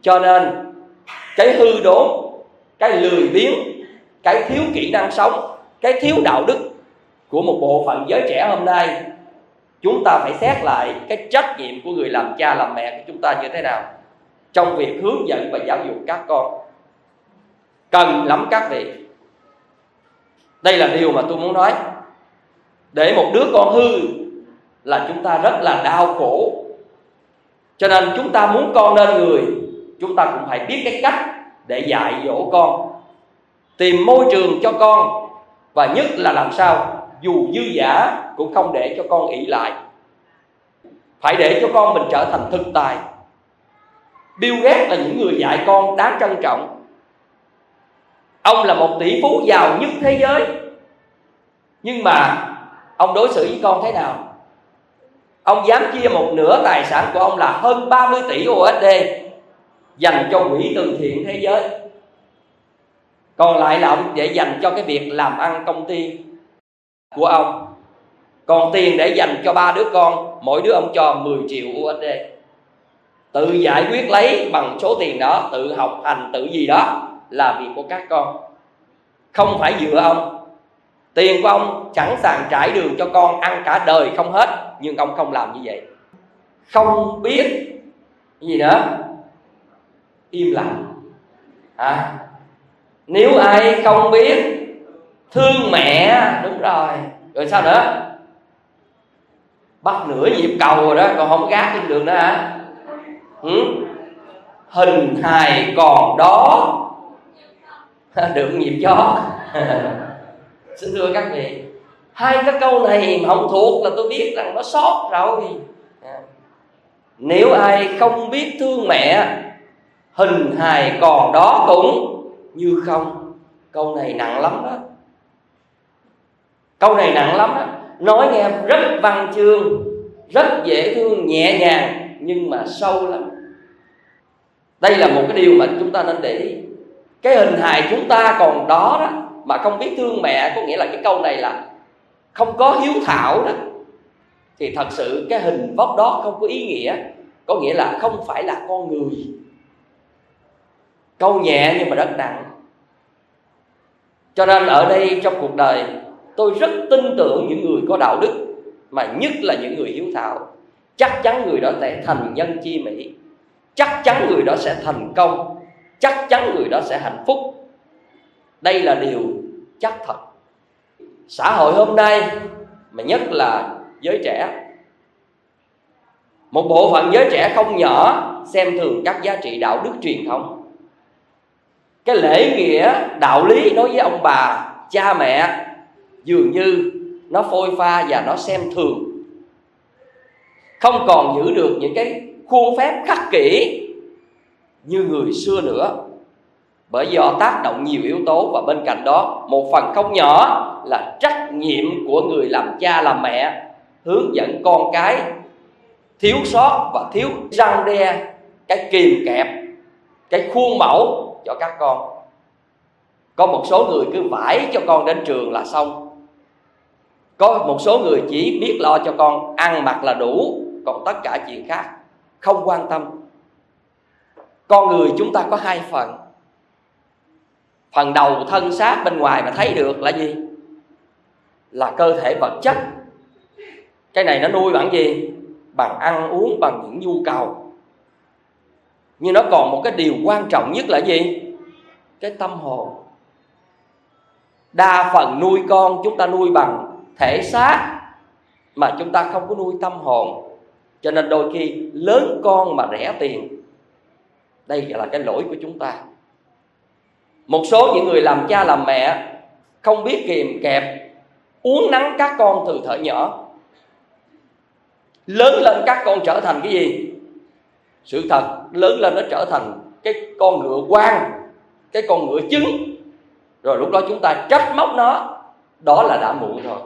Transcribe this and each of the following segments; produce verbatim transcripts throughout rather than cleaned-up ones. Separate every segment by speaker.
Speaker 1: Cho nên cái hư đốn, cái lười biếng, cái thiếu kỹ năng sống, cái thiếu đạo đức của một bộ phận giới trẻ hôm nay, chúng ta phải xét lại cái trách nhiệm của người làm cha làm mẹ của chúng ta như thế nào trong việc hướng dẫn và giáo dục các con. Cần lắm các vị. Đây là điều mà tôi muốn nói. Để một đứa con hư là chúng ta rất là đau khổ. Cho nên chúng ta muốn con nên người, chúng ta cũng phải biết cái cách để dạy dỗ con, tìm môi trường cho con, và nhất là làm sao dù dư dả cũng không để cho con ỷ lại. Phải để cho con mình trở thành thực tài. Bill Gates là những người dạy con đáng trân trọng. Ông là một tỷ phú giàu nhất thế giới, nhưng mà ông đối xử với con thế nào? Ông dám chia một nửa tài sản của ông là hơn ba mươi tỷ u ét đê dành cho quỹ từ thiện thế giới. Còn lại là ông để dành cho cái việc làm ăn công ty của ông. Còn tiền để dành cho ba đứa con, mỗi đứa ông cho mười triệu u ét đê. Tự giải quyết lấy bằng số tiền đó, tự học hành, tự gì đó là việc của các con, không phải dựa ông. Tiền của ông sẵn sàng trải đường cho con ăn cả đời không hết, nhưng ông không làm như vậy. Không biết gì nữa, im lặng. à, Nếu ai không biết thương mẹ, đúng rồi, rồi sao nữa? Bắt nửa nhịp cầu rồi đó, còn không gác trên đường nữa hả? Ừ? Hình hài còn đó được nhịp chó. Xin thưa các vị, hai cái câu này mà không thuộc là tôi biết rằng nó sót rồi. Nếu ai không biết thương mẹ, hình hài còn đó cũng như không. Câu này nặng lắm đó. Câu này nặng lắm đó. Nói nghe rất văn chương, rất dễ thương, nhẹ nhàng, nhưng mà sâu lắm. Đây là một cái điều mà chúng ta nên để ý. Cái hình hài chúng ta còn đó đó, mà không biết thương mẹ, có nghĩa là cái câu này là không có hiếu thảo đó, thì thật sự cái hình vóc đó không có ý nghĩa. Có nghĩa là không phải là con người. Câu nhẹ nhưng mà rất nặng. Cho nên ở đây trong cuộc đời, tôi rất tin tưởng những người có đạo đức, mà nhất là những người hiếu thảo. Chắc chắn người đó sẽ thành nhân chi mỹ, chắc chắn người đó sẽ thành công, chắc chắn người đó sẽ hạnh phúc. Đây là điều chắc thật. Xã hội hôm nay, mà nhất là giới trẻ, một bộ phận giới trẻ không nhỏ xem thường các giá trị đạo đức truyền thống. Cái lễ nghĩa, đạo lý đối với ông bà, cha mẹ dường như nó phôi pha và nó xem thường, không còn giữ được những cái khuôn phép khắc kỷ như người xưa nữa. Bởi do tác động nhiều yếu tố, và bên cạnh đó một phần không nhỏ là trách nhiệm của người làm cha làm mẹ, hướng dẫn con cái thiếu sót và thiếu răn đe, cái kìm kẹp, cái khuôn mẫu cho các con. Có một số người cứ vải cho con đến trường là xong. Có một số người chỉ biết lo cho con ăn mặc là đủ, còn tất cả chuyện khác không quan tâm. Con người chúng ta có hai phần. Phần đầu thân xác bên ngoài mà thấy được là gì? Là cơ thể vật chất. Cái này nó nuôi bằng gì? Bằng ăn uống, bằng những nhu cầu. Nhưng nó còn một cái điều quan trọng nhất là gì? Cái tâm hồn. Đa phần nuôi con chúng ta nuôi bằng thể xác, mà chúng ta không có nuôi tâm hồn. Cho nên đôi khi lớn con mà rẻ tiền. Đây là cái lỗi của chúng ta. Một số những người làm cha làm mẹ không biết kìm kẹp, uốn nắn các con từ thuở nhỏ. Lớn lên các con trở thành cái gì? Sự thật, lớn lên nó trở thành cái con ngựa quan, cái con ngựa trứng. Rồi lúc đó chúng ta trách móc nó, đó là đã muộn rồi.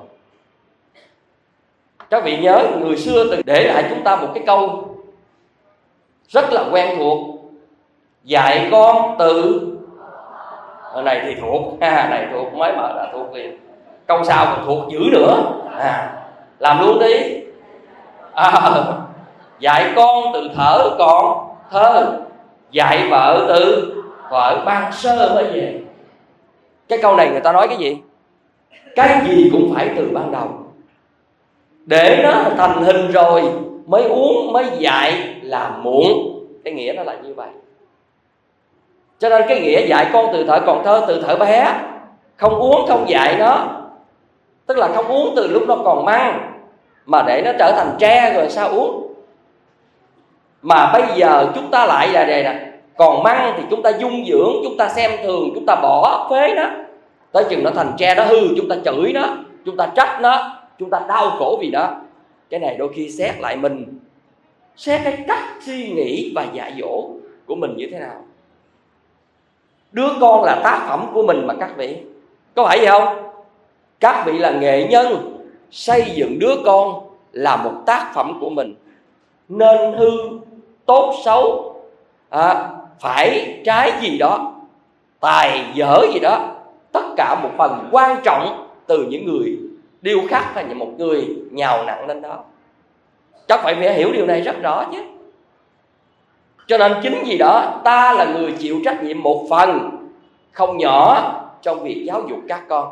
Speaker 1: Các vị nhớ người xưa từng để lại chúng ta một cái câu rất là quen thuộc: dạy con từ ở này thì thuộc, à, này thuộc, mới mở đã thuộc liền. Câu sau còn thuộc dữ nữa, à, làm luôn đi. À, dạy con từ thở còn thơ. dạy vợ từ vợ ban sơ mới về. Cái câu này người ta nói cái gì? Cái gì cũng phải từ ban đầu. Để nó thành hình rồi mới uống, mới dạy là muộn. Cái nghĩa nó là như vậy. Cho nên cái nghĩa dạy con từ thời còn thơ, từ thời bé, không uống không dạy nó, tức là không uống từ lúc nó còn măng, mà để nó trở thành tre rồi sao uống. Mà bây giờ chúng ta lại là đây nè, còn măng thì chúng ta dung dưỡng, chúng ta xem thường, chúng ta bỏ phế nó, tới chừng nó thành tre, nó hư, chúng ta chửi nó, chúng ta trách nó, chúng ta đau khổ vì nó. Cái này đôi khi xét lại mình, xét cái cách suy nghĩ và dạy dỗ của mình như thế nào. Đứa con là tác phẩm của mình mà các vị, có phải vậy không? Các vị là nghệ nhân, xây dựng đứa con là một tác phẩm của mình. Nên hư, tốt xấu, à, phải trái gì đó, tài dở gì đó, tất cả một phần quan trọng từ những người điêu khắc hay một người nhào nặng lên đó. Chắc phải phải hiểu điều này rất rõ chứ. Cho nên chính vì đó ta là người chịu trách nhiệm một phần không nhỏ trong việc giáo dục các con.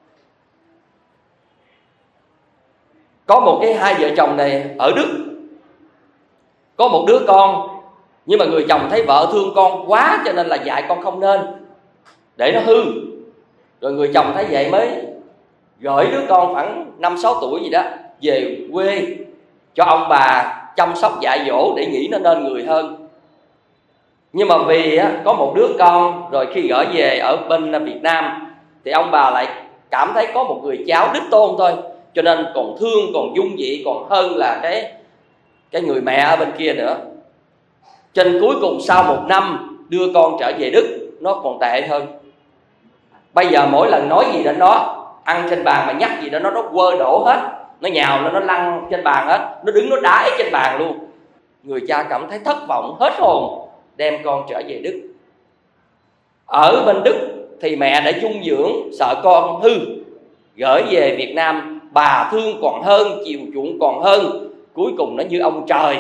Speaker 1: Có một cái hai vợ chồng này ở Đức, có một đứa con, nhưng mà người chồng thấy vợ thương con quá cho nên là dạy con không nên, để nó hư. Rồi người chồng thấy vậy mới gửi đứa con khoảng năm sáu tuổi gì đó về quê cho ông bà chăm sóc dạy dỗ để nghĩ nó nên người hơn. Nhưng mà vì có một đứa con, rồi khi gửi về ở bên Việt Nam thì ông bà lại cảm thấy có một người cháu đích tôn thôi, cho nên còn thương, còn dung dị, còn hơn là cái cái người mẹ ở bên kia nữa. Cho nên cuối cùng sau một năm đưa con trở về Đức, nó còn tệ hơn. Bây giờ mỗi lần nói gì đến nó, ăn trên bàn mà nhắc gì đó nó nó quơ đổ hết, nó nhào nó nó lăn trên bàn hết, nó đứng nó đái trên bàn luôn. Người cha cảm thấy thất vọng hết hồn, đem con trở về Đức. Ở bên Đức thì mẹ đã dung dưỡng, sợ con hư, gửi về Việt Nam. Bà thương còn hơn, chiều chuộng còn hơn. Cuối cùng nó như ông trời,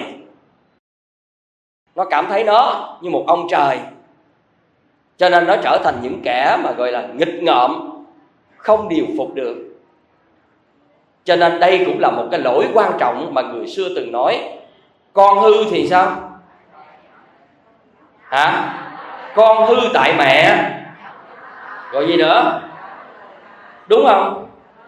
Speaker 1: nó cảm thấy nó như một ông trời, cho nên nó trở thành những kẻ mà gọi là nghịch ngợm, không điều phục được. Cho nên đây cũng là một cái lỗi quan trọng mà người xưa từng nói. Con hư thì sao? Hả? Con hư tại mẹ, rồi gì nữa? Đúng không?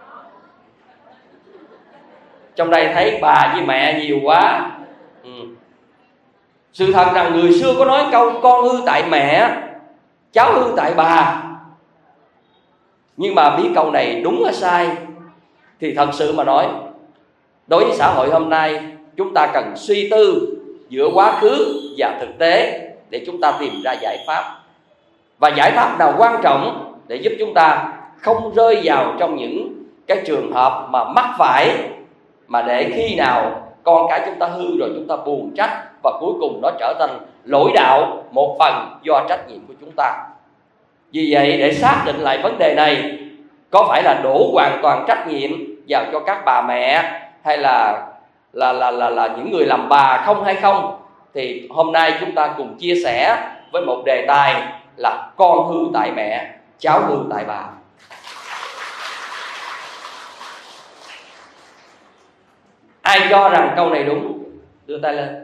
Speaker 1: Trong đây thấy bà với mẹ nhiều quá. ừ. Sự thật rằng người xưa có nói câu con hư tại mẹ, cháu hư tại bà. Nhưng mà biết câu này đúng hay sai thì thật sự mà nói, đối với xã hội hôm nay, chúng ta cần suy tư giữa quá khứ và thực tế để chúng ta tìm ra giải pháp. Và giải pháp nào quan trọng để giúp chúng ta không rơi vào trong những cái trường hợp mà mắc phải, mà để khi nào con cái chúng ta hư rồi chúng ta buồn trách, và cuối cùng nó trở thành lỗi đạo, một phần do trách nhiệm của chúng ta. Vì vậy, để xác định lại vấn đề này, có phải là đổ hoàn toàn trách nhiệm vào cho các bà mẹ hay là là là là, là những người làm bà không hay không, thì hôm nay chúng ta cùng chia sẻ với một đề tài là con hư tại mẹ, cháu hư tại bà. Ai cho rằng câu này đúng, đưa tay lên.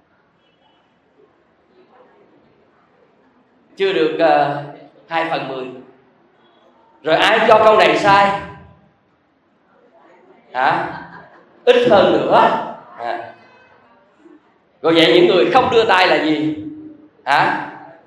Speaker 1: Chưa được uh, hai phần mười. Rồi ai cho câu này sai? Hả? Ít hơn nữa. À. Rồi vậy những người không đưa tay là gì? Hả?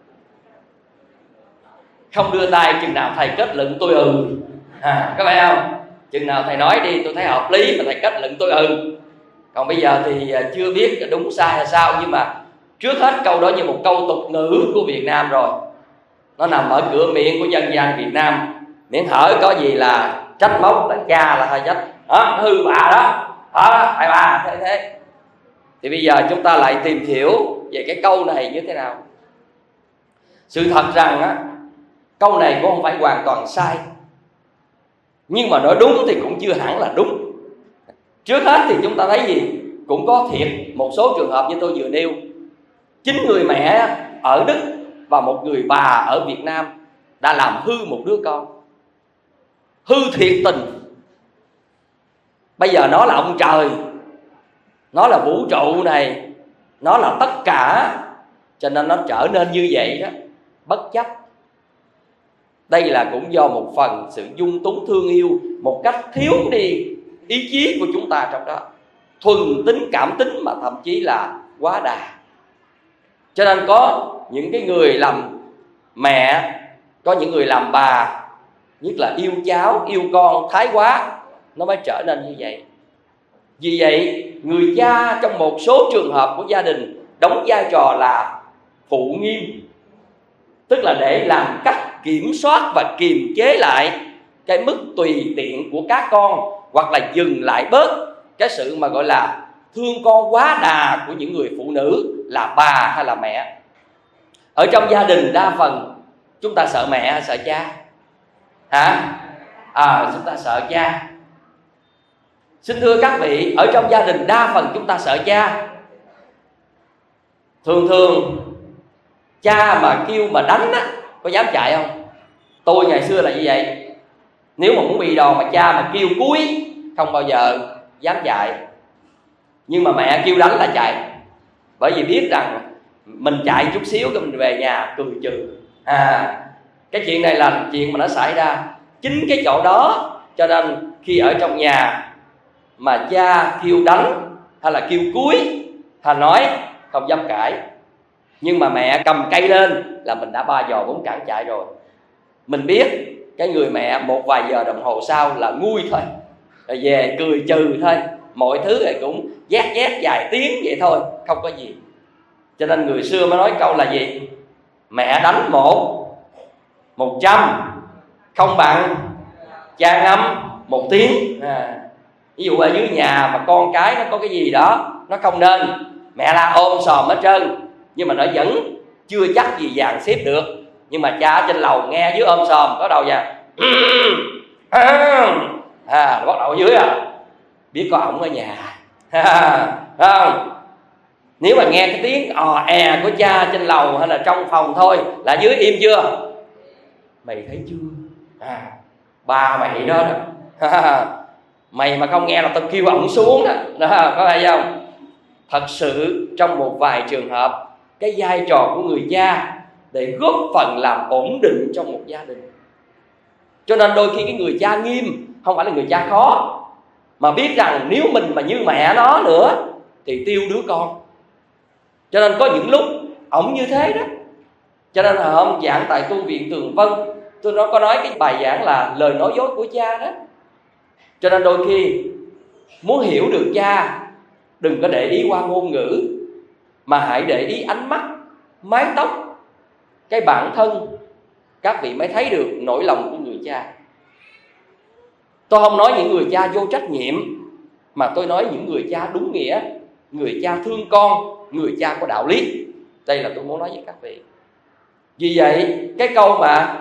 Speaker 1: Không đưa tay chừng nào thầy kết luận tôi ừ. À, các bạn không? Chừng nào thầy nói đi tôi thấy hợp lý mà thầy kết luận tôi ừ. Còn bây giờ thì chưa biết đúng sai là sao, nhưng mà trước hết câu đó như một câu tục ngữ của Việt Nam rồi. Nó nằm ở cửa miệng của dân gian Việt Nam. Miễn hở có gì là trách móc là cha là thôi trách. Đó, nó hư bà đó. Đó, thầy bà, thế thế. Thì bây giờ chúng ta lại tìm hiểu về cái câu này như thế nào. Sự thật rằng á, câu này cũng không phải hoàn toàn sai, nhưng mà nói đúng thì cũng chưa hẳn là đúng. Trước hết thì chúng ta thấy gì? Cũng có thiệt một số trường hợp như tôi vừa nêu. Chính người mẹ ở Đức và một người bà ở Việt Nam đã làm hư một đứa con, hư thiệt tình. Bây giờ nó là ông trời, nó là vũ trụ này, nó là tất cả, cho nên nó trở nên như vậy đó, bất chấp. Đây là cũng do một phần sự dung túng thương yêu, một cách thiếu đi ý chí của chúng ta trong đó, thuần tính cảm tính mà thậm chí là quá đà. Cho nên có những cái người làm mẹ, có những người làm bà, nhất là yêu cháu, yêu con thái quá, nó mới trở nên như vậy. Vì vậy, người cha trong một số trường hợp của gia đình đóng vai trò là phụ nghiêm, tức là để làm cách kiểm soát và kiềm chế lại cái mức tùy tiện của các con, hoặc là dừng lại bớt cái sự mà gọi là thương con quá đà của những người phụ nữ là bà hay là mẹ. Ở trong gia đình đa phần chúng ta sợ mẹ hay sợ cha? Hả? À, chúng ta sợ cha. Xin thưa các vị, ở trong gia đình đa phần chúng ta sợ cha. Thường thường cha mà kêu mà đánh á, có dám chạy không? Tôi ngày xưa là như vậy. Nếu mà muốn bị đòn mà cha mà kêu cúi, không bao giờ dám chạy. Nhưng mà mẹ kêu đánh là chạy. Bởi vì biết rằng mình chạy chút xíu rồi mình về nhà cười trừ. À, cái chuyện này là chuyện mà nó xảy ra chính cái chỗ đó. Cho nên khi ở trong nhà mà cha kêu đánh hay là kêu cúi, thà nói không dám cãi. Nhưng mà mẹ cầm cây lên là mình đã ba giò bốn cẳng chạy rồi. Mình biết cái người mẹ một vài giờ đồng hồ sau là nguôi thôi, rồi về cười trừ thôi. Mọi thứ thì cũng vét vét vài tiếng vậy thôi, không có gì. Cho nên người xưa mới nói câu là gì? Mẹ đánh một một trăm không bằng cha ngâm một tiếng. À, ví dụ ở dưới nhà mà con cái nó có cái gì đó nó không nên, mẹ la ôm sòm hết trơn, nhưng mà nó vẫn chưa chắc gì dàn xếp được. Nhưng mà cha ở trên lầu nghe dưới ôm sòm có đầu nha, à, bắt đầu ở dưới à, biết có ổng ở nhà. Không? Nếu mà nghe cái tiếng ò è của cha trên lầu hay là trong phòng thôi là dưới im chưa? Mày thấy chưa? À, ba mày đó đó. Mày mà không nghe là tao kêu ổng xuống đó, đó, có phải không? Thật sự trong một vài trường hợp, cái vai trò của người cha để góp phần làm ổn định trong một gia đình. Cho nên đôi khi cái người cha nghiêm không phải là người cha khó, mà biết rằng nếu mình mà như mẹ nó nữa thì tiêu đứa con. Cho nên có những lúc ổng như thế đó. Cho nên hôm giảng tại tu viện Tường Vân, tôi nó có nói cái bài giảng là lời nói dối của cha đó. Cho nên đôi khi muốn hiểu được cha, đừng có để ý qua ngôn ngữ, mà hãy để ý ánh mắt, mái tóc, cái bản thân, các vị mới thấy được nỗi lòng của người cha. Tôi không nói những người cha vô trách nhiệm, mà tôi nói những người cha đúng nghĩa, người cha thương con, người cha có đạo lý. Đây là tôi muốn nói với các vị. Vì vậy cái câu mà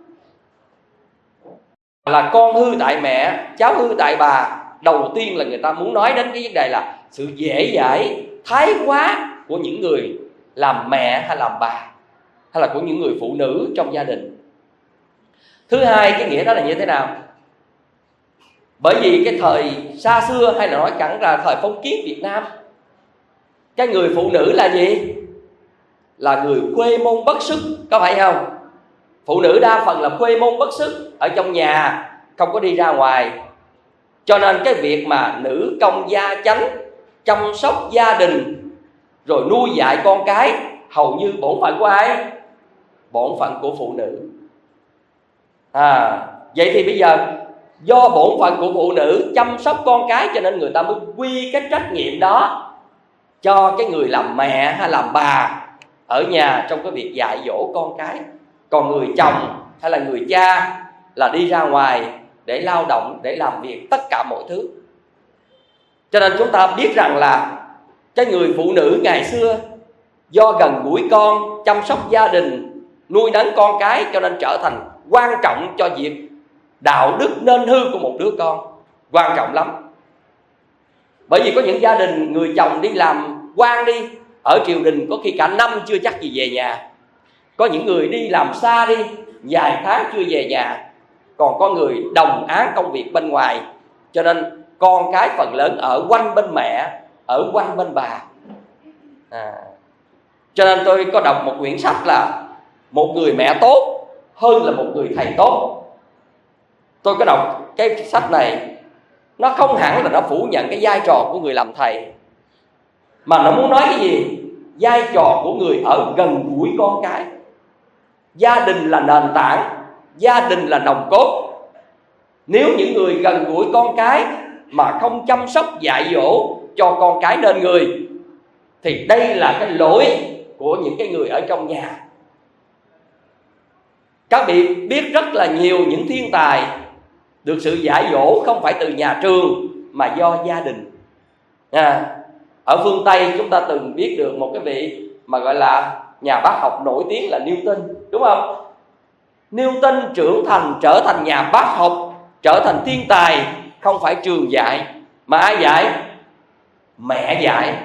Speaker 1: là con hư tại mẹ, cháu hư tại bà, đầu tiên là người ta muốn nói đến cái vấn đề là sự dễ dãi, thái quá của những người làm mẹ hay làm bà, hay là của những người phụ nữ trong gia đình. Thứ hai, cái nghĩa đó là như thế nào? Bởi vì cái thời xa xưa, hay là nói cẳng là thời phong kiến Việt Nam, cái người phụ nữ là gì? Là người khuê môn bất sức, có phải không? Phụ nữ đa phần là khuê môn bất sức, ở trong nhà không có đi ra ngoài. Cho nên cái việc mà nữ công gia chánh, chăm sóc gia đình, rồi nuôi dạy con cái, hầu như bổn phận của ai? Bổn phận của phụ nữ. À, vậy thì bây giờ do bổn phận của phụ nữ chăm sóc con cái, cho nên người ta mới quy cái trách nhiệm đó cho cái người làm mẹ hay làm bà ở nhà trong cái việc dạy dỗ con cái. Còn người chồng hay là người cha là đi ra ngoài để lao động, để làm việc tất cả mọi thứ. Cho nên chúng ta biết rằng là cái người phụ nữ ngày xưa do gần gũi con, chăm sóc gia đình, nuôi nấng con cái, cho nên trở thành quan trọng cho việc đạo đức nên hư của một đứa con. Quan trọng lắm. Bởi vì có những gia đình người chồng đi làm quan đi, ở triều đình có khi cả năm chưa chắc gì về nhà. Có những người đi làm xa đi, vài tháng chưa về nhà. Còn có người đồng áng công việc bên ngoài, cho nên con cái phần lớn ở quanh bên mẹ, ở quanh bên bà. à, Cho nên tôi có đọc một quyển sách là Một người mẹ tốt hơn là một người thầy tốt. Tôi có đọc cái sách này, nó không hẳn là nó phủ nhận cái vai trò của người làm thầy, mà nó muốn nói cái gì? Vai trò của người ở gần gũi con cái. Gia đình là nền tảng, gia đình là nòng cốt. Nếu những người gần gũi con cái mà không chăm sóc dạy dỗ cho con cái nên người, thì đây là cái lỗi của những cái người ở trong nhà. Các vị biết rất là nhiều những thiên tài được sự dạy dỗ không phải từ nhà trường mà do gia đình. à, Ở phương Tây chúng ta từng biết được một cái vị mà gọi là nhà bác học nổi tiếng là Newton, đúng không? Newton trưởng thành trở thành nhà bác học, trở thành thiên tài, không phải trường dạy, mà ai dạy? Mẹ dạy.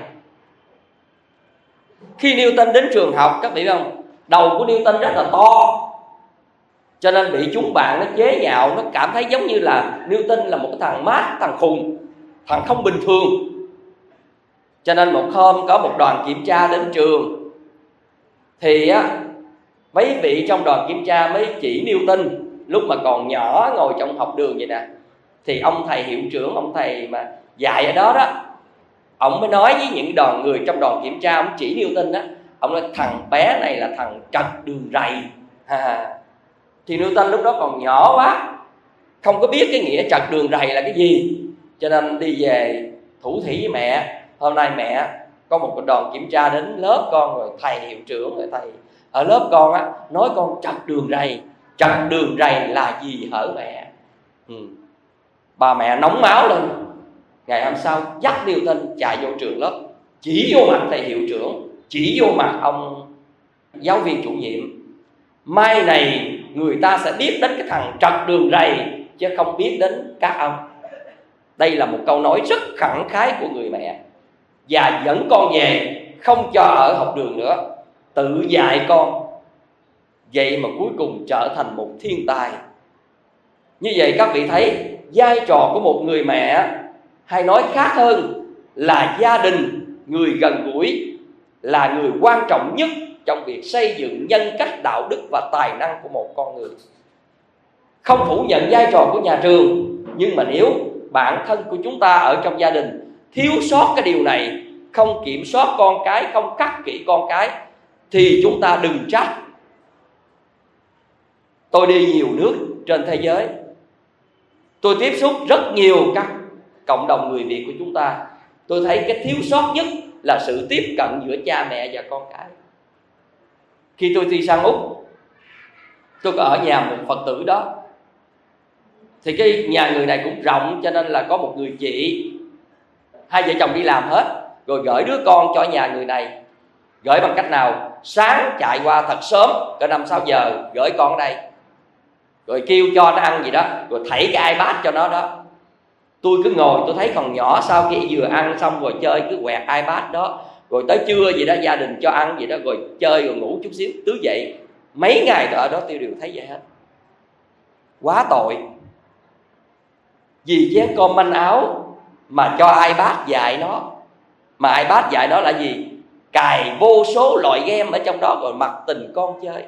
Speaker 1: Khi Newton đến trường học, các vị biết không, đầu của Newton rất là to, cho nên bị chúng bạn nó chế nhạo, nó cảm thấy giống như là Newton là một cái thằng mát, thằng khùng, thằng không bình thường. Cho nên một hôm có một đoàn kiểm tra đến trường, thì á, mấy vị trong đoàn kiểm tra mới chỉ Newton lúc mà còn nhỏ ngồi trong học đường vậy nè. Thì ông thầy hiệu trưởng, ông thầy mà dạy ở đó đó, ông mới nói với những đoàn người trong đoàn kiểm tra, ông chỉ Newton đó, ông nói thằng bé này là thằng trật đường rầy. ha. Thì Newton lúc đó còn nhỏ quá, không có biết cái nghĩa trật đường rầy là cái gì, cho nên đi về thủ thỉ với mẹ: hôm nay mẹ có một đoàn kiểm tra đến lớp con, rồi thầy hiệu trưởng, rồi thầy ở lớp con á nói con trật đường rầy. Trật đường rầy là gì hở mẹ? ừ. Bà mẹ nóng máu lên. Ngày hôm sau dắt Newton chạy vô trường lớp, chỉ vô mặt thầy hiệu trưởng, chỉ vô mặt ông giáo viên chủ nhiệm. Mai này người ta sẽ biết đến cái thằng trật đường rầy, chứ không biết đến các ông. Đây là một câu nói rất khẳng khái của người mẹ, và dẫn con về, không cho ở học đường nữa, tự dạy con. Vậy mà cuối cùng trở thành một thiên tài. Như vậy các vị thấy vai trò của một người mẹ, hay nói khác hơn là gia đình, người gần gũi, là người quan trọng nhất trong việc xây dựng nhân cách, đạo đức và tài năng của một con người. Không phủ nhận vai trò của nhà trường, nhưng mà nếu bản thân của chúng ta ở trong gia đình thiếu sót cái điều này, không kiểm soát con cái, không khắc kỷ con cái, thì chúng ta đừng trách. Tôi đi nhiều nước trên thế giới, tôi tiếp xúc rất nhiều các cộng đồng người Việt của chúng ta. Tôi thấy cái thiếu sót nhất là sự tiếp cận giữa cha mẹ và con cái. Khi tôi đi sang Úc, tôi có ở nhà một Phật tử đó. Thì cái nhà người này cũng rộng, cho nên là có một người chị, hai vợ chồng đi làm hết, rồi gửi đứa con cho nhà người này. Gửi bằng cách nào? Sáng chạy qua thật sớm, cỡ năm sáu giờ, gửi con ở đây, rồi kêu cho nó ăn gì đó, rồi thảy cái iPad cho nó đó. Tôi cứ ngồi, tôi thấy còn nhỏ, sau khi vừa ăn xong rồi chơi cứ quẹt iPad đó, rồi tới trưa gì đó gia đình cho ăn gì đó, rồi chơi rồi ngủ chút xíu, tứ dậy. Mấy ngày tôi ở đó tôi đều thấy vậy hết. Quá tội. Vì chén cơm manh áo mà cho iPad dạy nó. Mà iPad dạy nó là gì? Cài vô số loại game ở trong đó, rồi mặc tình con chơi.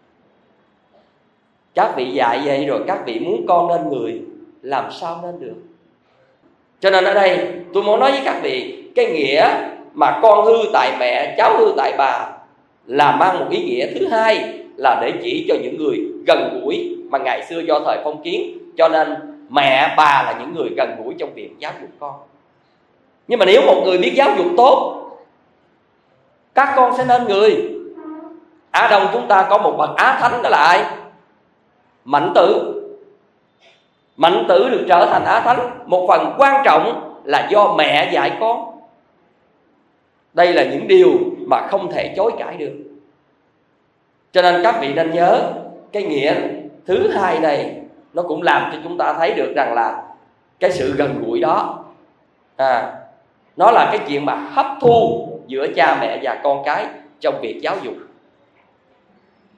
Speaker 1: Các vị dạy vậy rồi các vị muốn con nên người, làm sao nên được? Cho nên ở đây tôi muốn nói với các vị, cái nghĩa mà con hư tại mẹ, cháu hư tại bà là mang một ý nghĩa thứ hai, là để chỉ cho những người gần gũi mà ngày xưa do thời phong kiến, cho nên mẹ bà là những người gần gũi trong việc giáo dục con. Nhưng mà nếu một người biết giáo dục tốt, các con sẽ nên người. Á Đông chúng ta có một bậc Á Thánh, đó là ai? Mạnh Tử. Mạnh Tử được trở thành Á Thánh, một phần quan trọng là do mẹ dạy con. Đây là những điều mà không thể chối cãi được. Cho nên các vị nên nhớ, cái nghĩa thứ hai này nó cũng làm cho chúng ta thấy được rằng là cái sự gần gũi đó, à, nó là cái chuyện mà hấp thu giữa cha mẹ và con cái trong việc giáo dục.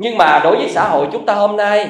Speaker 1: Nhưng mà đối với xã hội chúng ta hôm nay,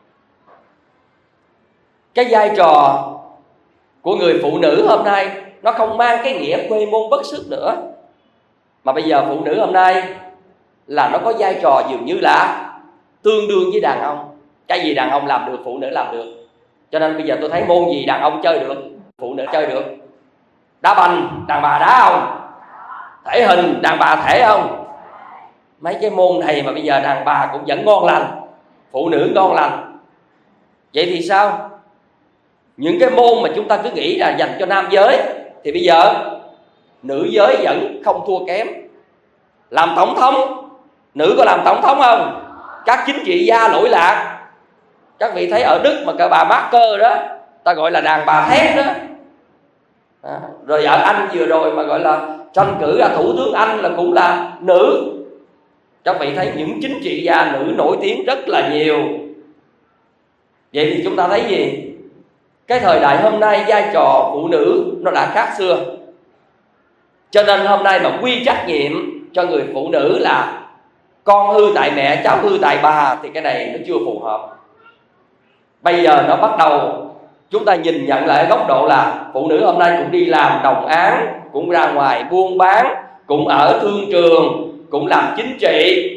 Speaker 1: cái vai trò của người phụ nữ hôm nay nó không mang cái nghĩa quê môn bất sức nữa, mà bây giờ phụ nữ hôm nay là nó có vai trò dường như là tương đương với đàn ông. Cái gì đàn ông làm được, phụ nữ làm được. Cho nên bây giờ tôi thấy môn gì đàn ông chơi được, phụ nữ chơi được. Đá banh, đàn bà đá không? Thể hình, đàn bà thể không? Mấy cái môn này mà bây giờ đàn bà cũng vẫn ngon lành, phụ nữ ngon lành. Vậy thì sao? Những cái môn mà chúng ta cứ nghĩ là dành cho nam giới thì bây giờ nữ giới vẫn không thua kém. Làm tổng thống, nữ có làm tổng thống không? Các chính trị gia lỗi lạc. Các vị thấy ở Đức mà cả bà Merkel đó, ta gọi là đàn bà thép đó. À, rồi ở Anh vừa rồi mà gọi là tranh cử là thủ tướng Anh là cũng là nữ. Các vị thấy những chính trị gia nữ nổi tiếng rất là nhiều. Vậy thì chúng ta thấy gì? Cái thời đại hôm nay vai trò phụ nữ nó đã khác xưa. Cho nên hôm nay mà quy trách nhiệm cho người phụ nữ là con hư tại mẹ, cháu hư tại bà thì cái này nó chưa phù hợp. Bây giờ nó bắt đầu chúng ta nhìn nhận lại góc độ là phụ nữ hôm nay cũng đi làm đồng án, cũng ra ngoài buôn bán, cũng ở thương trường, cũng làm chính trị.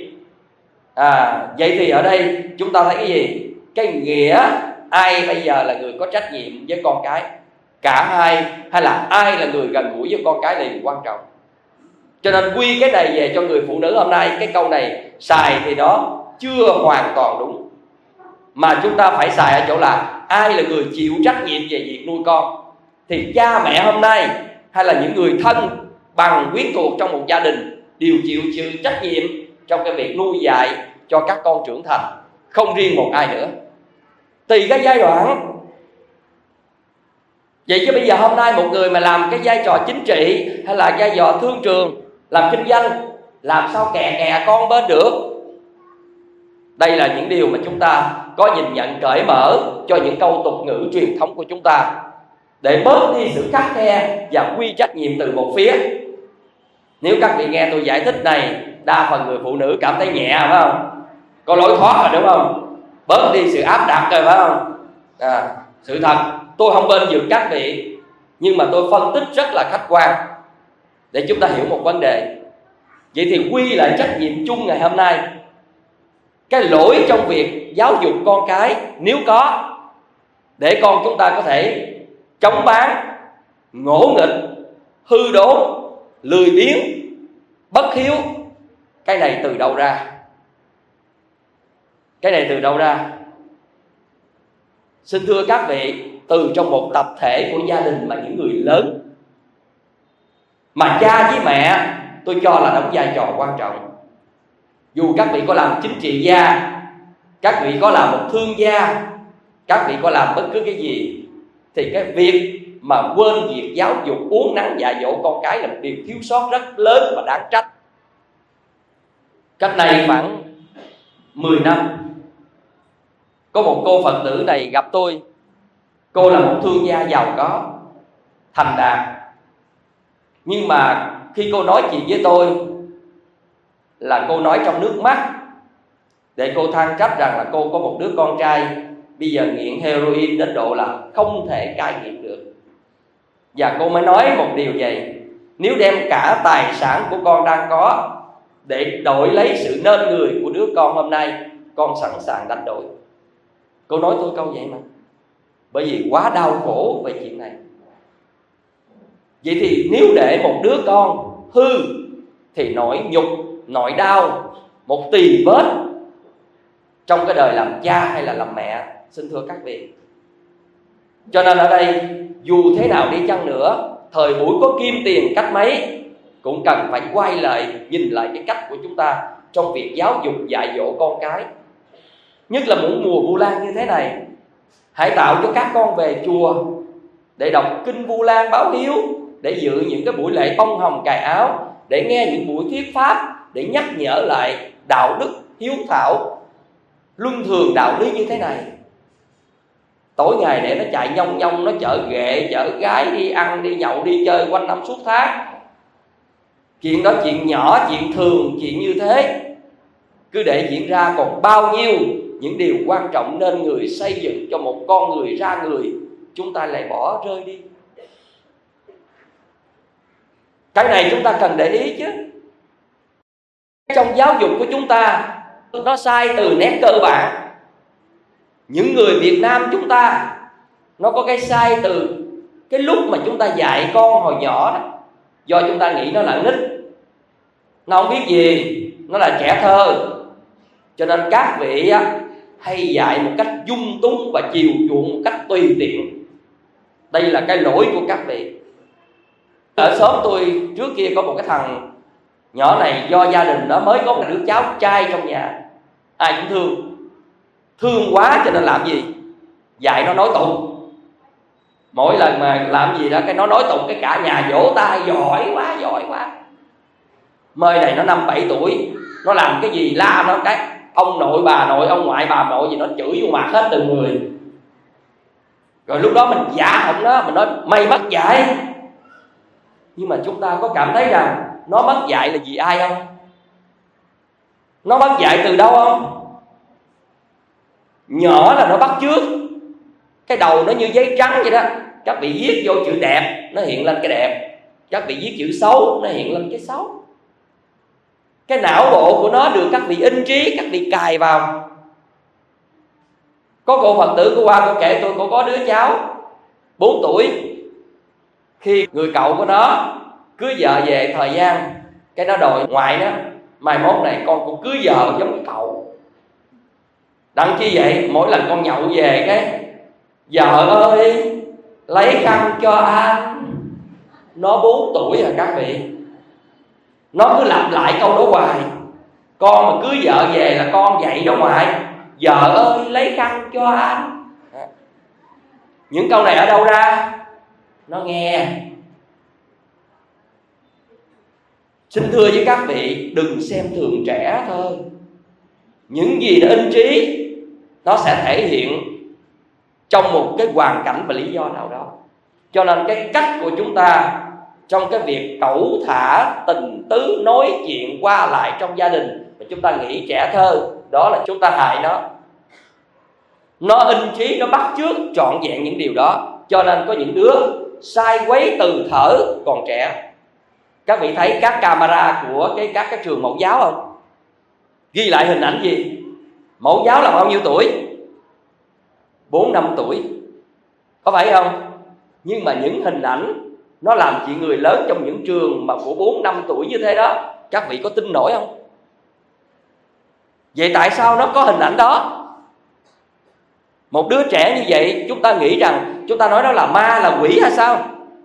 Speaker 1: À, vậy thì ở đây chúng ta thấy cái gì? Cái nghĩa ai bây giờ là người có trách nhiệm với con cái? Cả hai hay là ai là người gần gũi với con cái này là quan trọng. Cho nên quy cái này về cho người phụ nữ hôm nay, cái câu này xài thì nó chưa hoàn toàn đúng. Mà chúng ta phải xài ở chỗ là ai là người chịu trách nhiệm về việc nuôi con. Thì cha mẹ hôm nay hay là những người thân bằng quyến thuộc trong một gia đình đều chịu chịu trách nhiệm trong cái việc nuôi dạy cho các con trưởng thành, không riêng một ai nữa. Tùy cái giai đoạn. Vậy chứ bây giờ hôm nay một người mà làm cái vai trò chính trị hay là vai trò thương trường, làm kinh doanh, làm sao kè kè con bên được? Đây là những điều mà chúng ta có nhìn nhận cởi mở cho những câu tục ngữ truyền thống của chúng ta, để bớt đi sự khắt khe và quy trách nhiệm từ một phía. Nếu các vị nghe tôi giải thích này, đa phần người phụ nữ cảm thấy nhẹ, phải không? Có lối thoát rồi đúng không? Bớt đi sự áp đặt rồi, phải không? À, sự thật tôi không bên vực các vị, nhưng mà tôi phân tích rất là khách quan để chúng ta hiểu một vấn đề. Vậy thì quy lại trách nhiệm chung ngày hôm nay. Cái lỗi trong việc giáo dục con cái nếu có, để con chúng ta có thể chống bán, ngỗ nghịch, hư đốn, lười biếng, bất hiếu, cái này từ đâu ra? Cái này từ đâu ra? Xin thưa các vị, từ trong một tập thể của gia đình mà những người lớn, mà cha với mẹ tôi cho là đóng vai trò quan trọng. Dù các vị có làm chính trị gia, các vị có làm một thương gia, các vị có làm bất cứ cái gì, thì cái việc mà quên việc giáo dục uốn nắn dạy dỗ con cái là một điều thiếu sót rất lớn và đáng trách. Cách đây khoảng mười năm, có một cô Phật tử này gặp tôi. Cô là một thương gia giàu có, thành đạt. Nhưng mà khi cô nói chuyện với tôi là cô nói trong nước mắt, để cô than trách rằng là cô có một đứa con trai bây giờ nghiện heroin đến độ là không thể cai nghiện được. Và cô mới nói một điều vậy: nếu đem cả tài sản của con đang có để đổi lấy sự nên người của đứa con hôm nay, con sẵn sàng đánh đổi. Cô nói tôi câu vậy mà, bởi vì quá đau khổ về chuyện này. Vậy thì nếu để một đứa con hư thì nỗi nhục, nỗi đau, một tỳ vết trong cái đời làm cha hay là làm mẹ, xin thưa các vị. Cho nên ở đây dù thế nào đi chăng nữa, thời buổi có kim tiền cách mấy, cũng cần phải quay lại nhìn lại cái cách của chúng ta trong việc giáo dục dạy dỗ con cái. Nhất là mỗi mùa Vu Lan như thế này, hãy tạo cho các con về chùa để đọc kinh Vu Lan báo hiếu, để dự những cái buổi lễ bông hồng cài áo, để nghe những buổi thuyết pháp, để nhắc nhở lại đạo đức hiếu thảo, luân thường đạo lý như thế này. Tối ngày để nó chạy nhông nhông, nó chở ghệ, chở gái đi ăn, đi nhậu, đi chơi quanh năm suốt tháng. Chuyện đó chuyện nhỏ, chuyện thường, chuyện như thế. cứ để diễn ra còn bao nhiêu những điều quan trọng nên người xây dựng cho một con người ra người, chúng ta lại bỏ rơi đi. Cái này chúng ta cần để ý chứ. Trong giáo dục của chúng ta, nó sai từ nét cơ bản. Những người Việt Nam chúng ta, nó có cái sai từ cái lúc mà chúng ta dạy con hồi nhỏ đó. Do chúng ta nghĩ nó là nít, nó không biết gì, nó là trẻ thơ, cho nên các vị á, hay dạy một cách dung túng và chiều chuộng một cách tùy tiện. Đây là cái lỗi của các vị. Ở xóm tôi trước kia có một cái thằng nhỏ này, do gia đình nó mới có một đứa cháu trai trong nhà, ai cũng thương, thương quá cho nên làm gì? Dạy nó nói tụng. Mỗi lần mà làm gì đó cái nó nói tụng, cái cả nhà vỗ tay, giỏi quá, giỏi quá. Mời này nó năm bảy tuổi, nó làm cái gì la nó cái ông nội bà nội, ông ngoại bà nội gì nó chửi vô mặt hết từng người. Rồi lúc đó mình giả họng nó, mình nói mày mất dạy. Nhưng mà chúng ta có cảm thấy rằng nó mất dạy là vì ai không? Nó mất dạy từ đâu không? Nhỏ là nó bắt chước, cái đầu nó như giấy trắng vậy đó. Các vị viết vô chữ đẹp, nó hiện lên cái đẹp. Các vị viết chữ xấu, nó hiện lên cái xấu. Cái não bộ của nó được các vị in trí, các vị cài vào. Có cô Phật tử của qua cô kể tôi, cô có đứa cháu bốn tuổi. Khi người cậu của nó cưới vợ về thời gian, cái nó đòi ngoại nó, mai mốt này con cũng cưới vợ giống cái cậu. Đặng chi vậy? Mỗi lần con nhậu về cái vợ ơi lấy khăn cho anh. Nó bốn tuổi rồi các vị, nó cứ lặp lại câu đó hoài. Con mà cưới vợ về là con dạy đó ngoại, vợ ơi lấy khăn cho anh. Những câu này ở đâu ra? Nó nghe. Xin thưa với các vị, đừng xem thường trẻ thôi. Những gì nó in trí, nó sẽ thể hiện trong một cái hoàn cảnh và lý do nào đó. Cho nên cái cách của chúng ta trong cái việc cẩu thả tình tứ nói chuyện qua lại trong gia đình, mà chúng ta nghĩ trẻ thơ, đó là chúng ta hại nó. Nó in trí, nó bắt chước trọn vẹn những điều đó. Cho nên có những đứa sai quấy từ thở còn trẻ. Các vị thấy các camera của cái, các cái trường mẫu giáo không? Ghi lại hình ảnh gì? Mẫu giáo là bao nhiêu tuổi? bốn năm tuổi, có phải không? Nhưng mà những hình ảnh nó làm chuyện người lớn trong những trường mà của bốn năm tuổi như thế đó, các vị có tin nổi không? Vậy tại sao nó có hình ảnh đó? Một đứa trẻ như vậy, chúng ta nghĩ rằng, chúng ta nói đó là ma, là quỷ hay sao?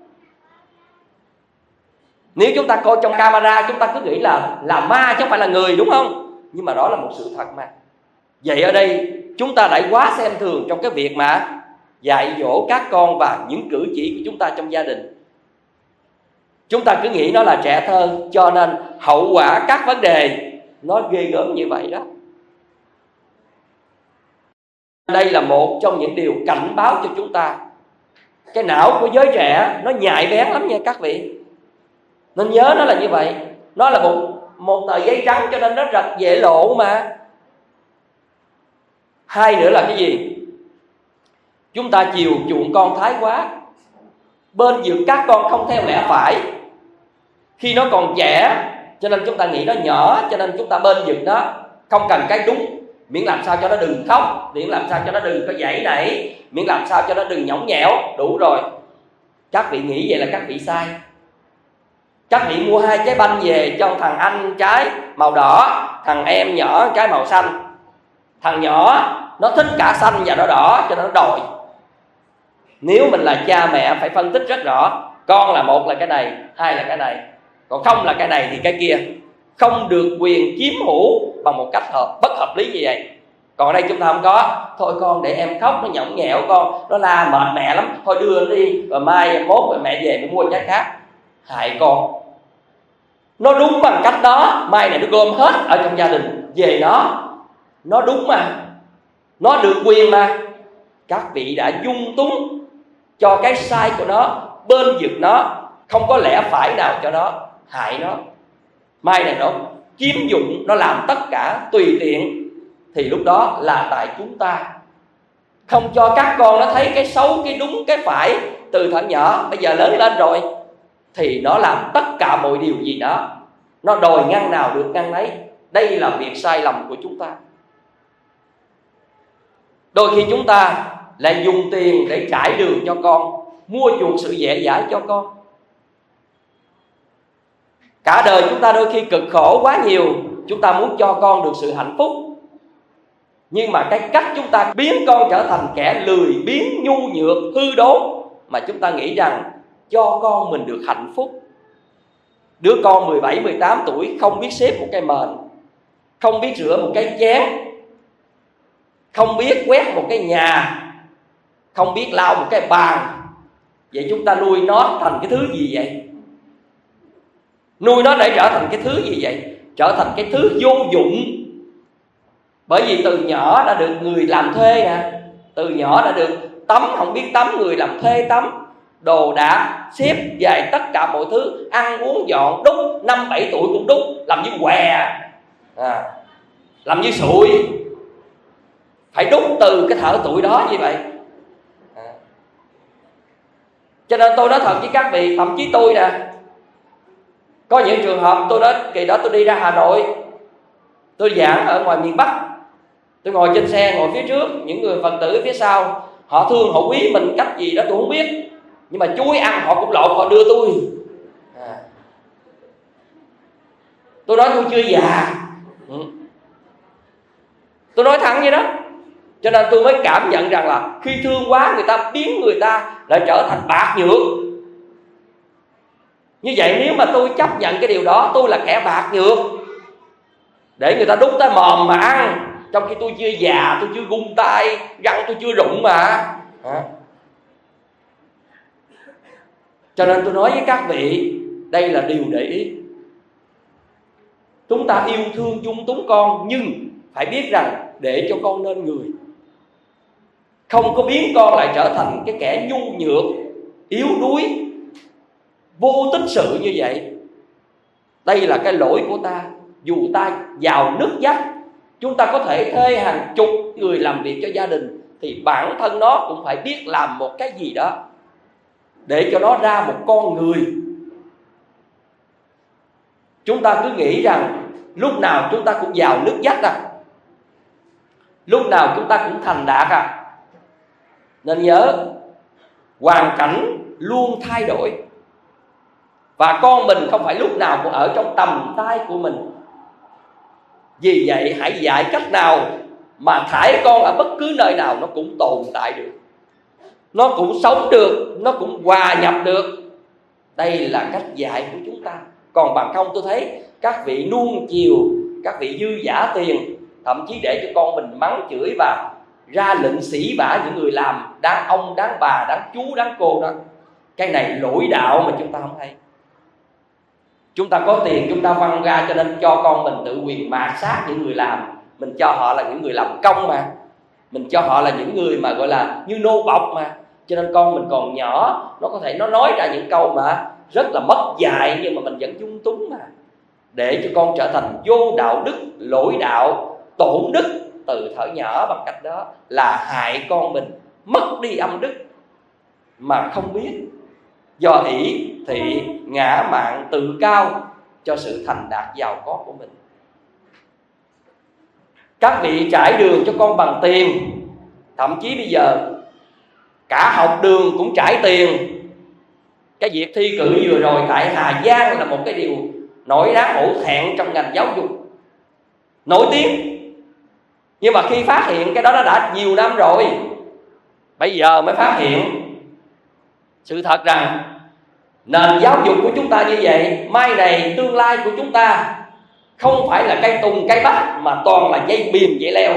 Speaker 1: Nếu chúng ta coi trong camera, chúng ta cứ nghĩ là là ma chứ không phải là người, đúng không? Nhưng mà đó là một sự thật mà. Vậy ở đây chúng ta đã quá xem thường trong cái việc mà dạy dỗ các con và những cử chỉ của chúng ta trong gia đình. Chúng ta cứ nghĩ nó là trẻ thơ, cho nên hậu quả các vấn đề nó ghê gớm như vậy đó. Đây là một trong những điều cảnh báo cho chúng ta. Cái não của giới trẻ nó nhạy bén lắm nha các vị. Nên nhớ nó là như vậy. Nó là một, một tờ giấy trắng, cho nên nó rất dễ lộ mà. Hai nữa là cái gì? Chúng ta chiều chuộng con thái quá, bên vực các con không theo lẽ phải. Khi nó còn trẻ, cho nên chúng ta nghĩ nó nhỏ, cho nên chúng ta bên vực nó. Không cần cái đúng, miễn làm sao cho nó đừng khóc, miễn làm sao cho nó đừng có giãy nảy, miễn làm sao cho nó đừng nhõng nhẽo, đủ rồi. Các vị nghĩ vậy là các vị sai. Các vị mua hai trái banh về cho thằng anh trái màu đỏ, thằng em nhỏ trái màu xanh. Thằng nhỏ nó thích cả xanh và đỏ đỏ cho nó đòi. Nếu mình là cha mẹ phải phân tích rất rõ, con là một là cái này, hai là cái này, còn không là cái này thì cái kia. Không được quyền chiếm hữu bằng một cách hợp bất hợp lý như vậy. Còn ở đây chúng ta không có. Thôi con để em khóc, nó nhõng nhẽo con, nó la mệt mẹ lắm, thôi đưa nó đi, rồi mai mốt rồi mẹ về mới mua trái khác. Hại con. Nó đúng bằng cách đó, mai này nó gom hết ở trong gia đình về nó. Nó đúng mà, nó được quyền mà. Các vị đã dung túng cho cái sai của nó, bên vực nó, không có lẽ phải nào cho nó, hại nó. Mai này nó chiếm dụng, nó làm tất cả tùy tiện, thì lúc đó là tại chúng ta không cho các con nó thấy cái xấu, cái đúng, cái phải từ thuở nhỏ. Bây giờ lớn lên rồi thì nó làm tất cả mọi điều gì đó, nó đòi ngăn nào được ngăn nấy. Đây là việc sai lầm của chúng ta. Đôi khi chúng ta lại dùng tiền để trải đường cho con, mua chuộc sự dễ dãi cho con. Cả đời chúng ta đôi khi cực khổ quá nhiều, chúng ta muốn cho con được sự hạnh phúc, nhưng mà cái cách chúng ta biến con trở thành kẻ lười biếng, nhu nhược, hư đốn, mà chúng ta nghĩ rằng cho con mình được hạnh phúc. Đứa con mười bảy, mười tám tuổi không biết xếp một cái mền, không biết rửa một cái chén, không biết quét một cái nhà, không biết lau một cái bàn. Vậy chúng ta nuôi nó thành cái thứ gì vậy? Nuôi nó để trở thành cái thứ gì vậy? Trở thành cái thứ vô dụng. Bởi vì từ nhỏ đã được người làm thuê nè, từ nhỏ đã được tắm, không biết tắm người làm thuê tắm, đồ đạc xếp về tất cả mọi thứ, ăn uống dọn đúc, năm bảy tuổi cũng đúc, làm như què, à, làm như sụi, phải đúc từ cái thở tuổi đó như vậy. À. Cho nên tôi nói thật với các vị, thậm chí tôi nè, có những trường hợp tôi đó, kỳ đó tôi đi ra Hà Nội, tôi giảng ở ngoài miền Bắc, tôi ngồi trên xe, ngồi phía trước, những người Phật tử phía sau, họ thương họ quý mình cách gì đó tôi không biết, nhưng mà chuối ăn họ cũng lộn, họ đưa tôi. À. Tôi nói tôi chưa già, ừ. tôi nói thẳng vậy đó. Cho nên tôi mới cảm nhận rằng là khi thương quá, người ta biến người ta lại trở thành bạc nhược. Như vậy nếu mà tôi chấp nhận cái điều đó, tôi là kẻ bạc nhược, để người ta đút tới mồm mà ăn, trong khi tôi chưa già, tôi chưa gung tay, răng tôi chưa rụng mà. À. Cho nên tôi nói với các vị, đây là điều để ý. Chúng ta yêu thương dung túng con, nhưng phải biết rằng để cho con nên người, không có biến con lại trở thành cái kẻ nhu nhược, yếu đuối, vô tích sự như vậy. Đây là cái lỗi của ta. Dù ta giàu nứt vách, chúng ta có thể thuê hàng chục người làm việc cho gia đình, thì bản thân nó cũng phải biết làm một cái gì đó để cho nó ra một con người. Chúng ta cứ nghĩ rằng lúc nào chúng ta cũng giàu nứt vách à, lúc nào chúng ta cũng thành đạt à. Nên nhớ, hoàn cảnh luôn thay đổi, và con mình không phải lúc nào cũng ở trong tầm tay của mình. Vì vậy hãy dạy cách nào mà thải con ở bất cứ nơi nào nó cũng tồn tại được, nó cũng sống được, nó cũng hòa nhập được. Đây là cách dạy của chúng ta. Còn bằng không tôi thấy các vị nuông chiều, các vị dư dả tiền, thậm chí để cho con mình mắng chửi và ra lệnh sỉ vả những người làm đáng ông, đáng bà, đáng chú, đáng cô đó. Cái này lỗi đạo mà chúng ta không hay. Chúng ta có tiền chúng ta văng ra, cho nên cho con mình tự quyền mạt sát những người làm. Mình cho họ là những người làm công mà, mình cho họ là những người mà gọi là như nô bộc mà. Cho nên con mình còn nhỏ, nó có thể nó nói ra những câu mà rất là mất dạy, nhưng mà mình vẫn dung túng mà, để cho con trở thành vô đạo đức, lỗi đạo, tổn đức từ thuở nhỏ. Bằng cách đó là hại con mình mất đi âm đức mà không biết, do ỷ thị ngã mạn tự cao cho sự thành đạt giàu có của mình. Các vị trải đường cho con bằng tiền, thậm chí bây giờ cả học đường cũng trải tiền. Cái việc thi cử vừa rồi tại Hà Giang là một cái điều nổi đáng hổ thẹn trong ngành giáo dục, nổi tiếng. Nhưng mà khi phát hiện cái đó nó đã nhiều năm rồi, bây giờ mới phát hiện sự thật rằng nền giáo dục của chúng ta như vậy, mai này tương lai của chúng ta không phải là cây tùng cây bách, mà toàn là dây bìm dây leo.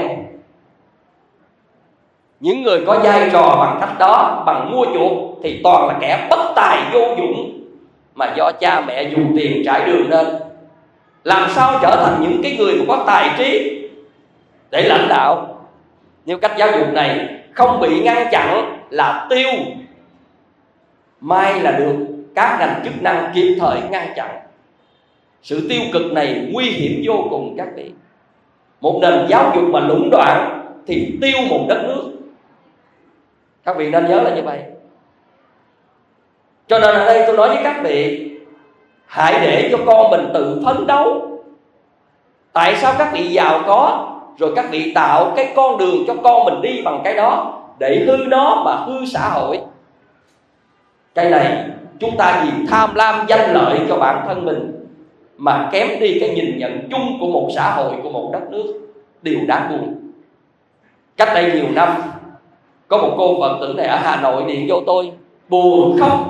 Speaker 1: Những người có vai trò bằng cách đó, bằng mua chuộc, thì toàn là kẻ bất tài vô dụng, mà do cha mẹ dùng tiền trải đường nên. Làm sao trở thành những cái người có tài trí để lãnh đạo? Nếu cách giáo dục này không bị ngăn chặn là tiêu, mai là được các ngành chức năng kịp thời ngăn chặn. Sự tiêu cực này nguy hiểm vô cùng các vị. Một nền giáo dục mà lũng đoạn thì tiêu một đất nước. Các vị nên nhớ là như vậy. Cho nên ở đây tôi nói với các vị, hãy để cho con mình tự phấn đấu. Tại sao các vị giàu có rồi các vị tạo cái con đường cho con mình đi bằng cái đó, để hư nó mà hư xã hội? Cái này chúng ta vì tham lam danh lợi cho bản thân mình mà kém đi cái nhìn nhận chung của một xã hội, của một đất nước. Điều đáng buồn. Cách đây nhiều năm, có một cô Phật tử này ở Hà Nội điện vô tôi, buồn khóc.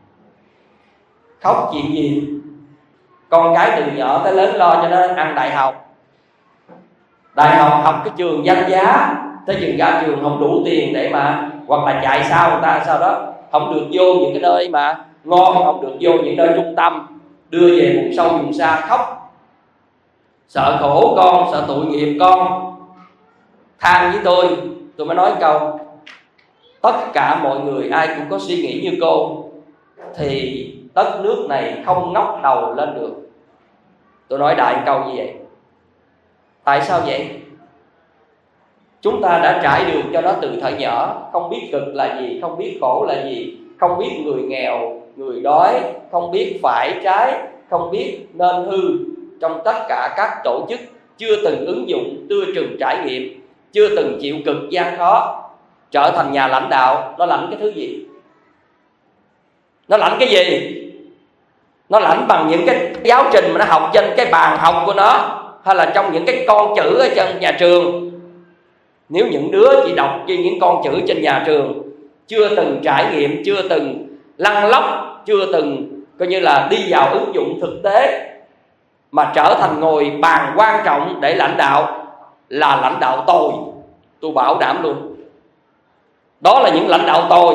Speaker 1: Khóc chuyện gì? Con cái từ nhỏ tới lớn lo cho nó ăn đại học. Đại học học cái trường danh giá, thế chừng ra trường không đủ tiền để mà, hoặc là chạy sau người ta, sau đó không được vô những cái nơi mà ngon, không được vô những nơi trung tâm, đưa về vùng sâu vùng xa khóc. Sợ khổ con, sợ tội nghiệp con, than với tôi. Tôi mới nói câu, tất cả mọi người ai cũng có suy nghĩ như cô thì đất nước này không ngóc đầu lên được. Tôi nói đại câu như vậy. Tại sao vậy? Chúng ta đã trải đường cho nó từ thời nhỏ, không biết cực là gì, không biết khổ là gì, không biết người nghèo, người đói, không biết phải trái, không biết nên hư. Trong tất cả các tổ chức chưa từng ứng dụng, chưa từng trải nghiệm, chưa từng chịu cực gian khó, trở thành nhà lãnh đạo, nó lãnh cái thứ gì? Nó lãnh cái gì? Nó lãnh bằng những cái giáo trình mà nó học trên cái bàn học của nó, hay là trong những cái con chữ ở trên nhà trường? Nếu những đứa chỉ đọc trên những con chữ trên nhà trường, chưa từng trải nghiệm, chưa từng lăn lóc, chưa từng coi như là đi vào ứng dụng thực tế, mà trở thành ngồi bàn quan trọng để lãnh đạo, là lãnh đạo tồi. Tôi bảo đảm luôn, đó là những lãnh đạo tồi.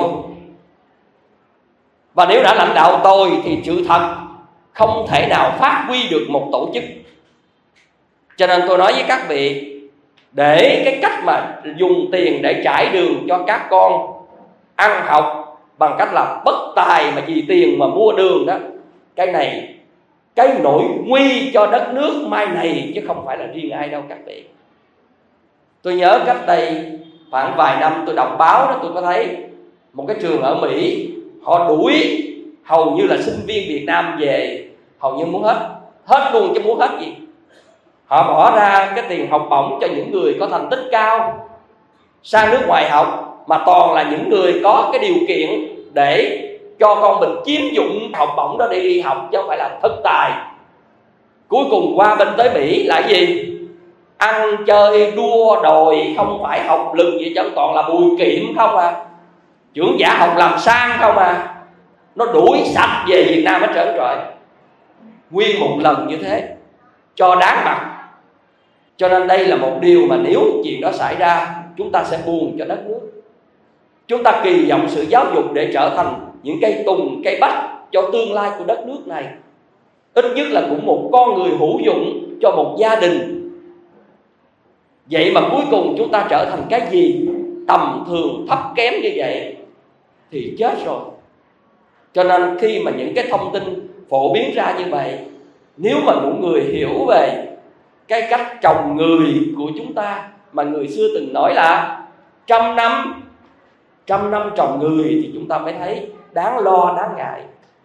Speaker 1: Và nếu đã lãnh đạo tồi thì sự thật không thể nào phát huy được một tổ chức. Cho nên tôi nói với các vị, để cái cách mà dùng tiền để trải đường cho các con ăn học bằng cách là bất tài mà vì tiền mà mua đường đó, cái này cái nỗi nguy cho đất nước mai này, chứ không phải là riêng ai đâu các vị. Tôi nhớ cách đây khoảng vài năm tôi đọc báo đó, tôi có thấy một cái trường ở Mỹ, họ đuổi hầu như là sinh viên Việt Nam về, hầu như muốn hết hết luôn chứ muốn hết gì. Họ bỏ ra cái tiền học bổng cho những người có thành tích cao sang nước ngoài học, mà toàn là những người có cái điều kiện để cho con mình chiếm dụng học bổng đó để đi học, chứ không phải là thất tài. Cuối cùng qua bên tới Mỹ là gì? Ăn chơi đua đòi, không phải học lừng gì chứ, toàn là bùi kiệm không à, trưởng giả học làm sang không à. Nó đuổi sạch về Việt Nam hết trơn rồi. Nguyên một lần như thế cho đáng mặt. Cho nên đây là một điều mà nếu chuyện đó xảy ra, chúng ta sẽ buồn cho đất nước. Chúng ta kỳ vọng sự giáo dục để trở thành những cây tùng, cây bách cho tương lai của đất nước này, ít nhất là cũng một con người hữu dụng cho một gia đình. Vậy mà cuối cùng chúng ta trở thành cái gì? Tầm thường, thấp kém như vậy thì chết rồi. Cho nên khi mà những cái thông tin phổ biến ra như vậy, nếu mà mỗi người hiểu về cái cách trồng người của chúng ta, mà người xưa từng nói là trăm năm trăm năm trồng người, thì chúng ta mới thấy đáng lo, đáng ngại.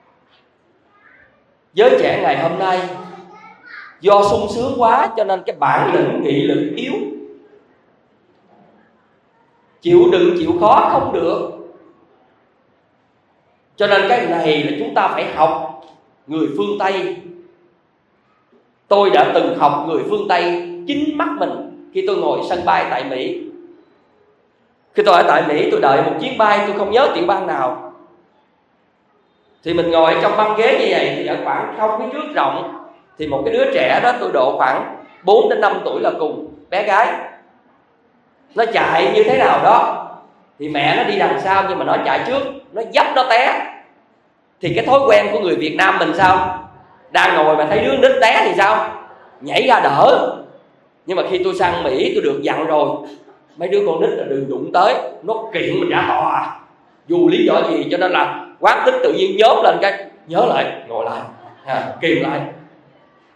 Speaker 1: Giới trẻ ngày hôm nay do sung sướng quá cho nên cái bản lĩnh nghị lực yếu, chịu đựng chịu khó không được. Cho nên cái này là chúng ta phải học người phương Tây. Tôi đã từng học người phương Tây chính mắt mình khi tôi ngồi sân bay tại Mỹ. Khi tôi ở tại Mỹ, tôi đợi một chuyến bay, tôi không nhớ tiểu bang nào, thì mình ngồi trong băng ghế như vậy, thì ở khoảng không phía trước rộng, thì một cái đứa trẻ đó, tôi độ khoảng bốn đến năm tuổi là cùng, bé gái. Nó chạy như thế nào đó, thì mẹ nó đi đằng sau, nhưng mà nó chạy trước, nó dấp nó té. Thì cái thói quen của người Việt Nam mình sao? Đang ngồi mà thấy đứa nít té thì sao? Nhảy ra đỡ. Nhưng mà khi tôi sang Mỹ, tôi được dặn rồi, mấy đứa con nít là đừng đụng tới, nó kiện mình ra tòa à. Dù lý do gì, cho nên là quán tính tự nhiên nhóm lên cái nhớ lại, ngồi lại, à, kìm lại.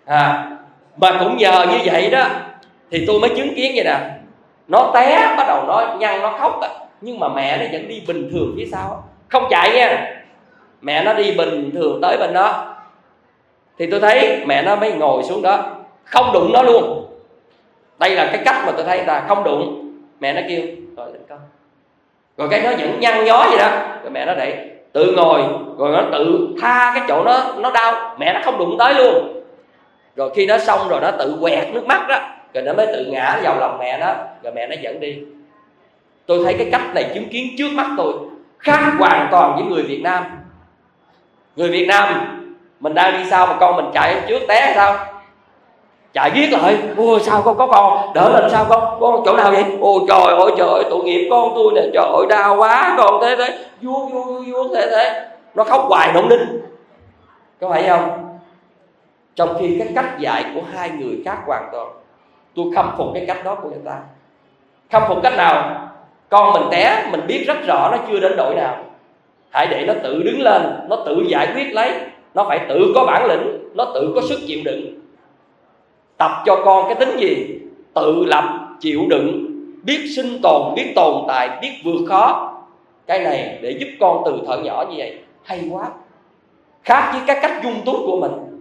Speaker 1: à, mà cũng nhờ như vậy đó thì tôi mới chứng kiến vậy nè. Nó té bắt đầu nó nhăn nó khóc á, nhưng mà mẹ nó vẫn đi bình thường phía sau, không chạy nha. Mẹ nó đi bình thường tới bên đó thì tôi thấy mẹ nó mới ngồi xuống đó, không đụng nó luôn. Đây là cái cách mà tôi thấy là không đụng. Mẹ nó kêu rồi định con, rồi cái nó vẫn nhăn nhó vậy đó, rồi mẹ nó để tự ngồi, rồi nó tự tha cái chỗ nó nó đau, mẹ nó không đụng tới luôn. Rồi khi nó xong rồi nó tự quẹt nước mắt đó, rồi nó mới tự ngã vào lòng mẹ nó, rồi mẹ nó dẫn đi. Tôi thấy cái cách này chứng kiến trước mắt tôi khác hoàn toàn với người Việt Nam. Người Việt Nam mình đang đi sau mà con mình chạy trước té hay sao, chạy giết lại. Ôi sao con có con đỡ lên, sao con con chỗ nào vậy? Ôi trời ơi trời ơi, tội nghiệp con tôi nè, trời ơi đau quá con, thế thế vuốt vuốt vuốt thế thế. Nó khóc hoài nó không nín, có phải không? Trong khi cái cách dạy của hai người khác hoàn toàn. Tôi khâm phục cái cách đó của người ta. Khâm phục cách nào? Con mình té, mình biết rất rõ nó chưa đến độ nào, hãy để nó tự đứng lên, nó tự giải quyết lấy. Nó phải tự có bản lĩnh, nó tự có sức chịu đựng. Tập cho con cái tính gì? Tự lập, chịu đựng, biết sinh tồn, biết tồn tại, biết vượt khó. Cái này để giúp con từ thuở nhỏ như vậy, hay quá. Khác với cái cách dung túng của mình.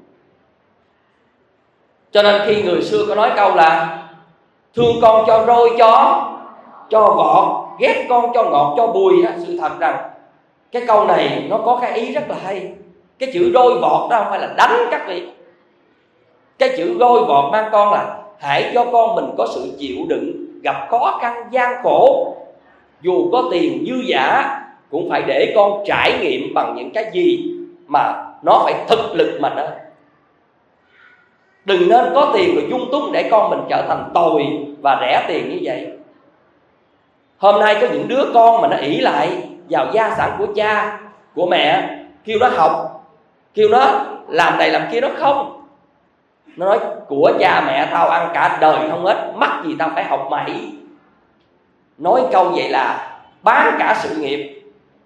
Speaker 1: Cho nên khi người xưa có nói câu là thương con cho roi cho cho vọt, ghét con cho ngọt cho bùi đó. Sự thật rằng cái câu này nó có cái ý rất là hay. Cái chữ roi vọt đó không phải là đánh các vị. Cái chữ roi vọt mang con là hãy cho con mình có sự chịu đựng gặp khó khăn gian khổ. Dù có tiền dư dả cũng phải để con trải nghiệm bằng những cái gì mà nó phải thực lực mà nó. Đừng nên có tiền rồi dung túng để con mình trở thành tồi và rẻ tiền như vậy. Hôm nay có những đứa con mà nó ỷ lại vào gia sản của cha, của mẹ, kêu nó học, kêu nó làm này làm kia, nó không. Nó nói của cha mẹ tao ăn cả đời không hết, mắc gì tao phải học mày. Nói câu vậy là bán cả sự nghiệp.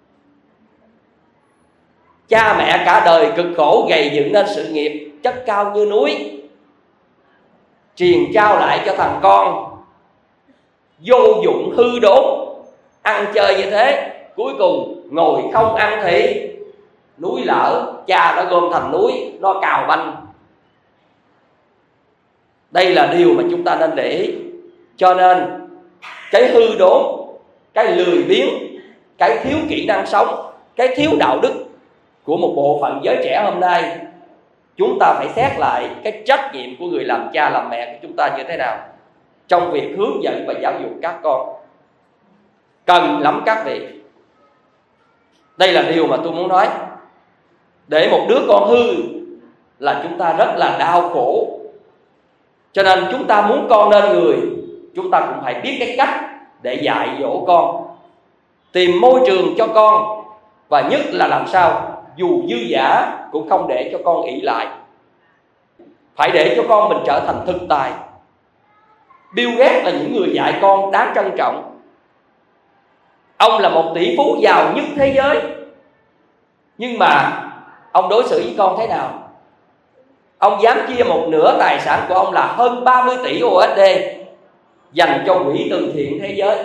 Speaker 1: Cha mẹ cả đời cực khổ gầy dựng nên sự nghiệp chất cao như núi, truyền trao lại cho thằng con vô dụng hư đốn, ăn chơi như thế, cuối cùng ngồi không ăn thì núi lở, cha nó gom thành núi, nó cào banh. Đây là điều mà chúng ta nên để ý. Cho nên cái hư đốn, cái lười biếng, cái thiếu kỹ năng sống, cái thiếu đạo đức của một bộ phận giới trẻ hôm nay, chúng ta phải xét lại cái trách nhiệm của người làm cha làm mẹ của chúng ta như thế nào trong việc hướng dẫn và giáo dục các con. Cần lắm các vị. Đây là điều mà tôi muốn nói. Để một đứa con hư là chúng ta rất là đau khổ. Cho nên chúng ta muốn con nên người, chúng ta cũng phải biết cái cách để dạy dỗ con, tìm môi trường cho con, và nhất là làm sao dù dư dả cũng không để cho con ỷ lại. Phải để cho con mình trở thành thực tài. Bill Gates là những người dạy con đáng trân trọng. Ông là một tỷ phú giàu nhất thế giới, nhưng mà ông đối xử với con thế nào? Ông dám chia một nửa tài sản của ông là hơn ba mươi tỷ u ét đê dành cho quỹ từ thiện thế giới.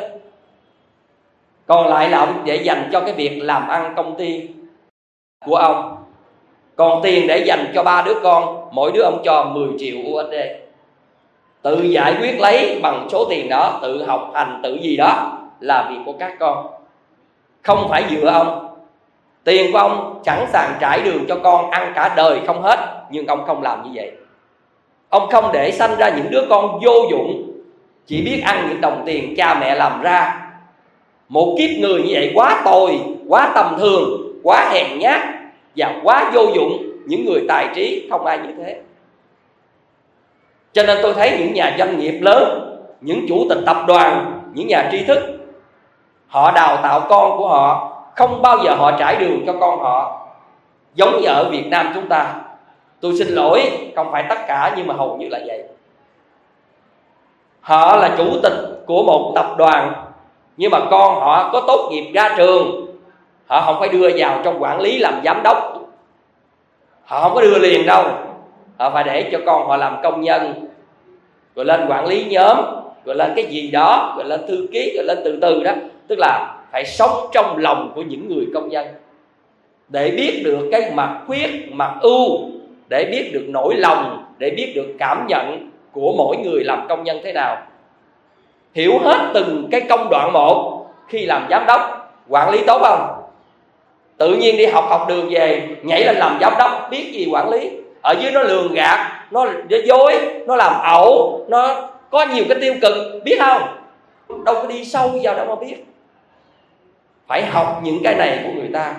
Speaker 1: Còn lại là ông để dành cho cái việc làm ăn công ty của ông. Còn tiền để dành cho ba đứa con, mỗi đứa ông cho mười triệu u ét đê. Tự giải quyết lấy bằng số tiền đó, tự học hành, tự gì đó là việc của các con, không phải dựa ông. Tiền của ông sẵn sàng trải đường cho con ăn cả đời không hết, nhưng ông không làm như vậy. Ông không để sanh ra những đứa con vô dụng, chỉ biết ăn những đồng tiền cha mẹ làm ra. Một kiếp người như vậy quá tồi, quá tầm thường, quá hèn nhát và quá vô dụng. Những người tài trí không ai như thế. Cho nên tôi thấy những nhà doanh nghiệp lớn, những chủ tịch tập đoàn, những nhà tri thức, họ đào tạo con của họ, không bao giờ họ trải đường cho con họ. Giống như ở Việt Nam chúng ta, tôi xin lỗi, không phải tất cả nhưng mà hầu như là vậy. Họ là chủ tịch của một tập đoàn, nhưng mà con họ có tốt nghiệp ra trường, họ không phải đưa vào trong quản lý làm giám đốc. Họ không có đưa liền đâu. Họ phải để cho con họ làm công nhân, rồi lên quản lý nhóm, rồi lên cái gì đó, rồi lên thư ký, rồi lên từ từ đó. Tức là phải sống trong lòng của những người công nhân, để biết được cái mặt khuyết, mặt ưu, để biết được nỗi lòng, để biết được cảm nhận của mỗi người làm công nhân thế nào. Hiểu hết từng cái công đoạn một. Khi làm giám đốc, quản lý tốt không? Tự nhiên đi học học đường về, nhảy lên làm giám đốc, biết gì quản lý. Ở dưới nó lường gạt, nó dối, nó làm ẩu, nó có nhiều cái tiêu cực, biết không? Đâu có đi sâu vào đâu mà biết. Phải học những cái này của người ta.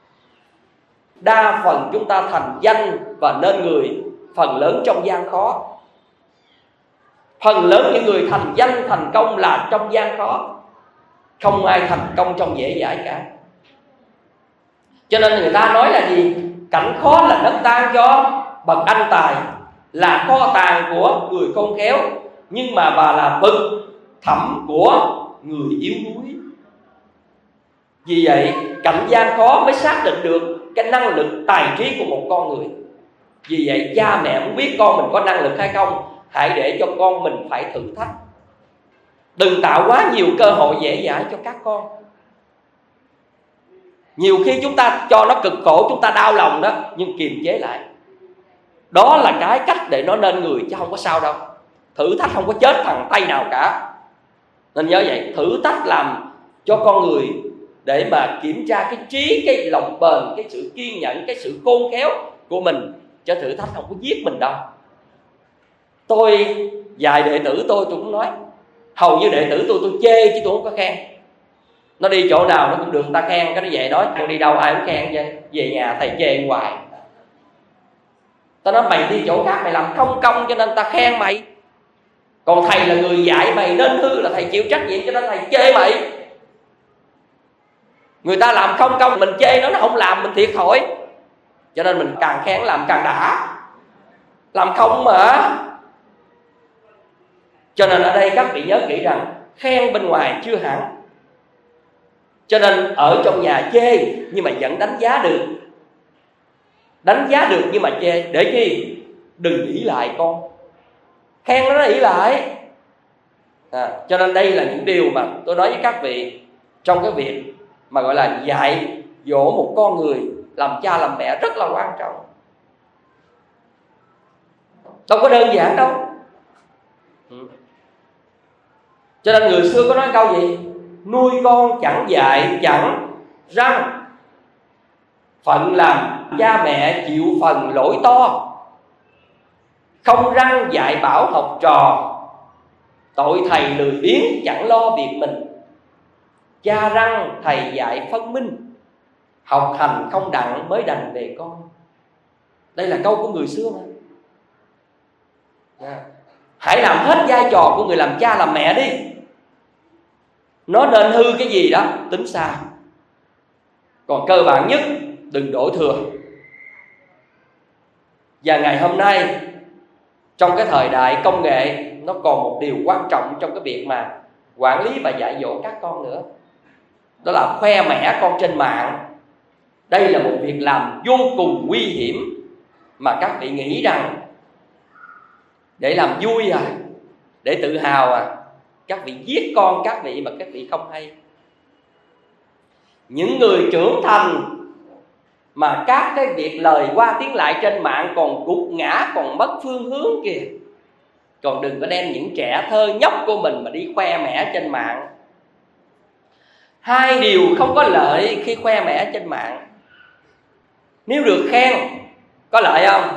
Speaker 1: Đa phần chúng ta thành danh và nên người, phần lớn trong gian khó. Phần lớn những người thành danh thành công là trong gian khó. Không ai thành công trong dễ dãi cả. Cho nên người ta nói là gì? Cảnh khó là đất tan cho bậc anh tài, là kho tàng của người khôn khéo, nhưng mà bà là vực thẳm của người yếu đuối. Vì vậy cảnh gian khó mới xác định được cái năng lực tài trí của một con người. Vì vậy cha mẹ muốn biết con mình có năng lực hay không, hãy để cho con mình phải thử thách. Đừng tạo quá nhiều cơ hội dễ dãi cho các con. Nhiều khi chúng ta cho nó cực khổ, chúng ta đau lòng đó, nhưng kiềm chế lại. Đó là cái cách để nó nên người, chứ không có sao đâu. Thử thách không có chết thằng Tây nào cả. Nên nhớ vậy, thử thách làm cho con người để mà kiểm tra cái trí, cái lòng bền, cái sự kiên nhẫn, cái sự khôn khéo của mình. Chứ thử thách không có giết mình đâu. Tôi, vài đệ tử tôi, tôi cũng nói, hầu như đệ tử tôi, tôi chê chứ tôi không có khen. Nó đi chỗ nào nó cũng được người ta khen, cái nó về nói con đi đâu ai cũng khen chứ. Về nhà thầy chê hoài. Tao nói mày đi chỗ khác mày làm không công cho nên ta khen mày. Còn thầy là người dạy mày nên hư, là thầy chịu trách nhiệm cho nên thầy chê mày. Người ta làm không công mình chê nó, nó không làm mình thiệt thòi. Cho nên mình càng khen làm càng đã. Làm không mà. Cho nên ở đây các vị nhớ kỹ rằng khen bên ngoài chưa hẳn. Cho nên ở trong nhà chê nhưng mà vẫn đánh giá được. Đánh giá được nhưng mà chê. Để chi? Đừng ỷ lại con. Khen nó nó ỷ lại à, cho nên đây là những điều mà tôi nói với các vị. Trong cái việc mà gọi là dạy dỗ một con người, làm cha làm mẹ rất là quan trọng. Đâu có đơn giản đâu. Cho nên người xưa có nói câu gì? Nuôi con chẳng dạy chẳng răng, phận làm cha mẹ chịu phần lỗi to. Không răng dạy bảo học trò, tội thầy lười biếng chẳng lo việc mình. Cha răng thầy dạy phân minh, học hành không đặng mới đành về con. Đây là câu của người xưa mà. À, hãy làm hết vai trò của người làm cha làm mẹ đi. Nó nên hư cái gì đó tính sao. Còn cơ bản nhất đừng đổ thừa. Và ngày hôm nay trong cái thời đại công nghệ, nó còn một điều quan trọng trong cái việc mà quản lý và dạy dỗ các con nữa. Đó là khoe mẽ con trên mạng. Đây là một việc làm vô cùng nguy hiểm, mà các vị nghĩ rằng để làm vui à, để tự hào à, các vị giết con các vị mà các vị không hay. Những người trưởng thành mà các cái việc lời qua tiếng lại trên mạng còn gục ngã, còn mất phương hướng kìa. Còn đừng có đem những trẻ thơ nhóc của mình mà đi khoe mẽ trên mạng. Hai điều không có lợi khi khoe mẽ trên mạng. Nếu được khen, có lợi không?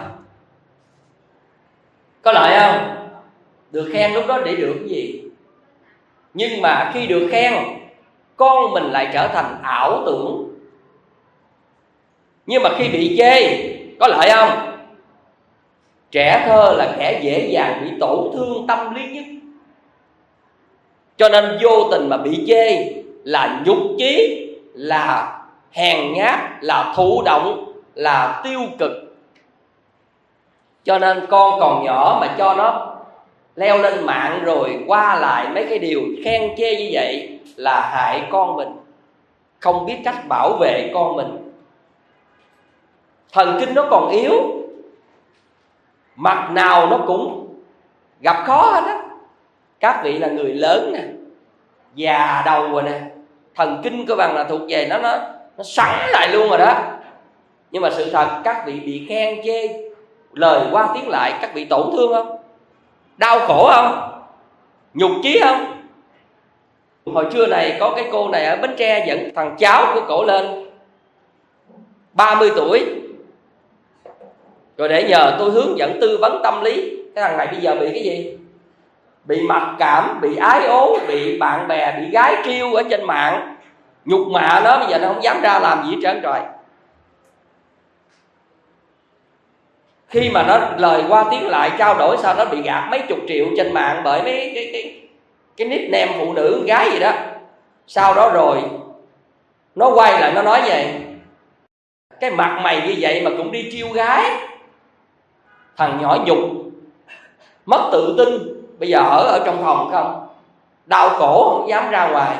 Speaker 1: Có lợi không? Được khen lúc đó để được cái gì? Nhưng mà khi được khen, con mình lại trở thành ảo tưởng. Nhưng mà khi bị chê, có lợi không? Trẻ thơ là kẻ dễ dàng bị tổn thương tâm lý nhất. Cho nên vô tình mà bị chê là nhục chí, là hèn nhát, là thụ động, là tiêu cực. Cho nên con còn nhỏ mà cho nó leo lên mạng rồi qua lại mấy cái điều khen chê như vậy là hại con mình, không biết cách bảo vệ con mình. Thần kinh nó còn yếu. mặt nào nó cũng gặp khó hết á. Các vị là người lớn nè, già đầu rồi nè, thần kinh cơ bản là thuộc về nó nó nó sẵn lại luôn rồi đó. Nhưng mà sự thật các vị bị khen chê, lời qua tiếng lại, các vị tổn thương không? Đau khổ không? Nhục chí không? Hồi trưa này có cái cô này ở Bến Tre dẫn thằng cháu của cổ lên ba mươi tuổi, rồi để nhờ tôi hướng dẫn tư vấn tâm lý. Cái thằng này bây giờ bị cái gì? Bị mặc cảm, bị ái ố, bị bạn bè, bị gái trêu ở trên mạng, nhục mạ nó, bây giờ nó không dám ra làm gì hết trơn rồi. Khi mà nó lời qua tiếng lại trao đổi, sao nó bị gạt mấy chục triệu trên mạng bởi mấy cái cái cái nickname phụ nữ gái gì đó. Sau đó rồi nó quay lại nó nói vậy: cái mặt mày như vậy mà cũng đi trêu gái. Thằng nhỏ nhục, mất tự tin, bây giờ ở ở trong phòng không, đau khổ không dám ra ngoài.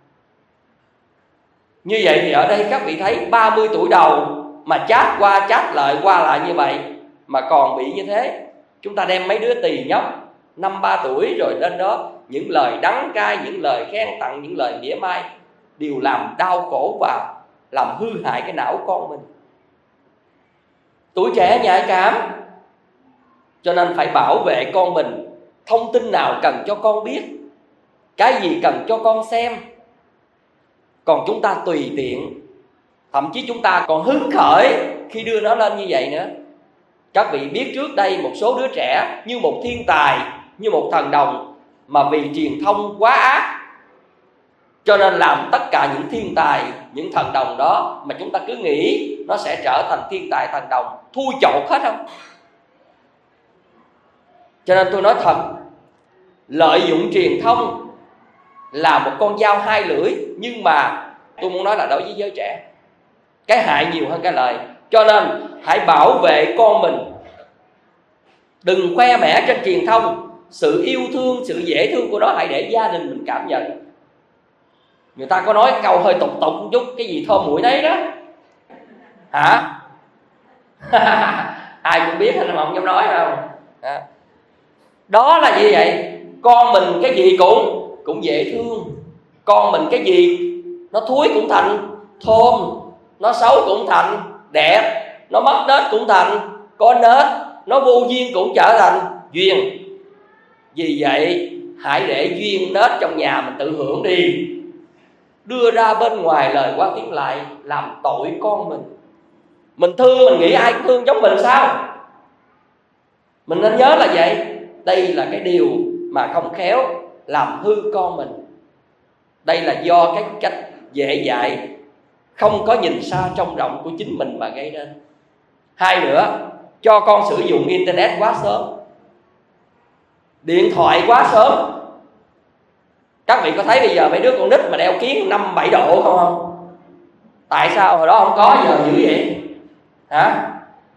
Speaker 1: Như vậy thì ở đây các vị thấy ba mươi tuổi đầu mà chat qua chat lại qua lại như vậy mà còn bị như thế. Chúng ta đem mấy đứa tỳ nhóc năm ba tuổi rồi lên đó, những lời đắng cay, những lời khen tặng, những lời mỉa mai đều làm đau khổ và làm hư hại cái não con mình. Tuổi trẻ nhạy cảm, cho nên phải bảo vệ con mình. Thông tin nào cần cho con biết, cái gì cần cho con xem. Còn chúng ta tùy tiện, thậm chí chúng ta còn hứng khởi khi đưa nó lên như vậy nữa. Các vị biết trước đây một số đứa trẻ như một thiên tài, như một thần đồng, mà vì truyền thông quá ác, cho nên làm tất cả những thiên tài, những thần đồng đó mà chúng ta cứ nghĩ nó sẽ trở thành thiên tài thần đồng, thui chột hết không? Cho nên tôi nói thật, lợi dụng truyền thông là một con dao hai lưỡi. Nhưng mà tôi muốn nói là đối với giới trẻ, cái hại nhiều hơn cái lợi. Cho nên hãy bảo vệ con mình. Đừng khoe mẽ trên truyền thông. Sự yêu thương, sự dễ thương của nó hãy để gia đình mình cảm nhận. Người ta có nói câu hơi tục tục một chút: cái gì thơm mũi nấy đó. Hả? Ai cũng biết mà không dám nói không? À. Đó là gì vậy? Con mình cái gì cũng cũng dễ thương. Con mình cái gì nó thúi cũng thành thơm, nó xấu cũng thành đẹp, nó mất nết cũng thành có nết, nó vô duyên cũng trở thành duyên. Vì vậy hãy để duyên nết trong nhà mình tự hưởng đi. Đưa ra bên ngoài lời qua tiếng lại làm tội con mình. Mình thương, mình nghĩ ai cũng thương giống mình sao? Mình nên nhớ là vậy. Đây là cái điều mà không khéo làm hư con mình. Đây là do cái cách dễ dãi, không có nhìn xa trông rộng của chính mình mà gây nên. Hai nữa, cho con sử dụng internet quá sớm, điện thoại quá sớm. Các vị có thấy bây giờ mấy đứa con nít mà đeo kiến năm bảy độ không không? Tại sao hồi đó không có, giờ dữ vậy? Hả?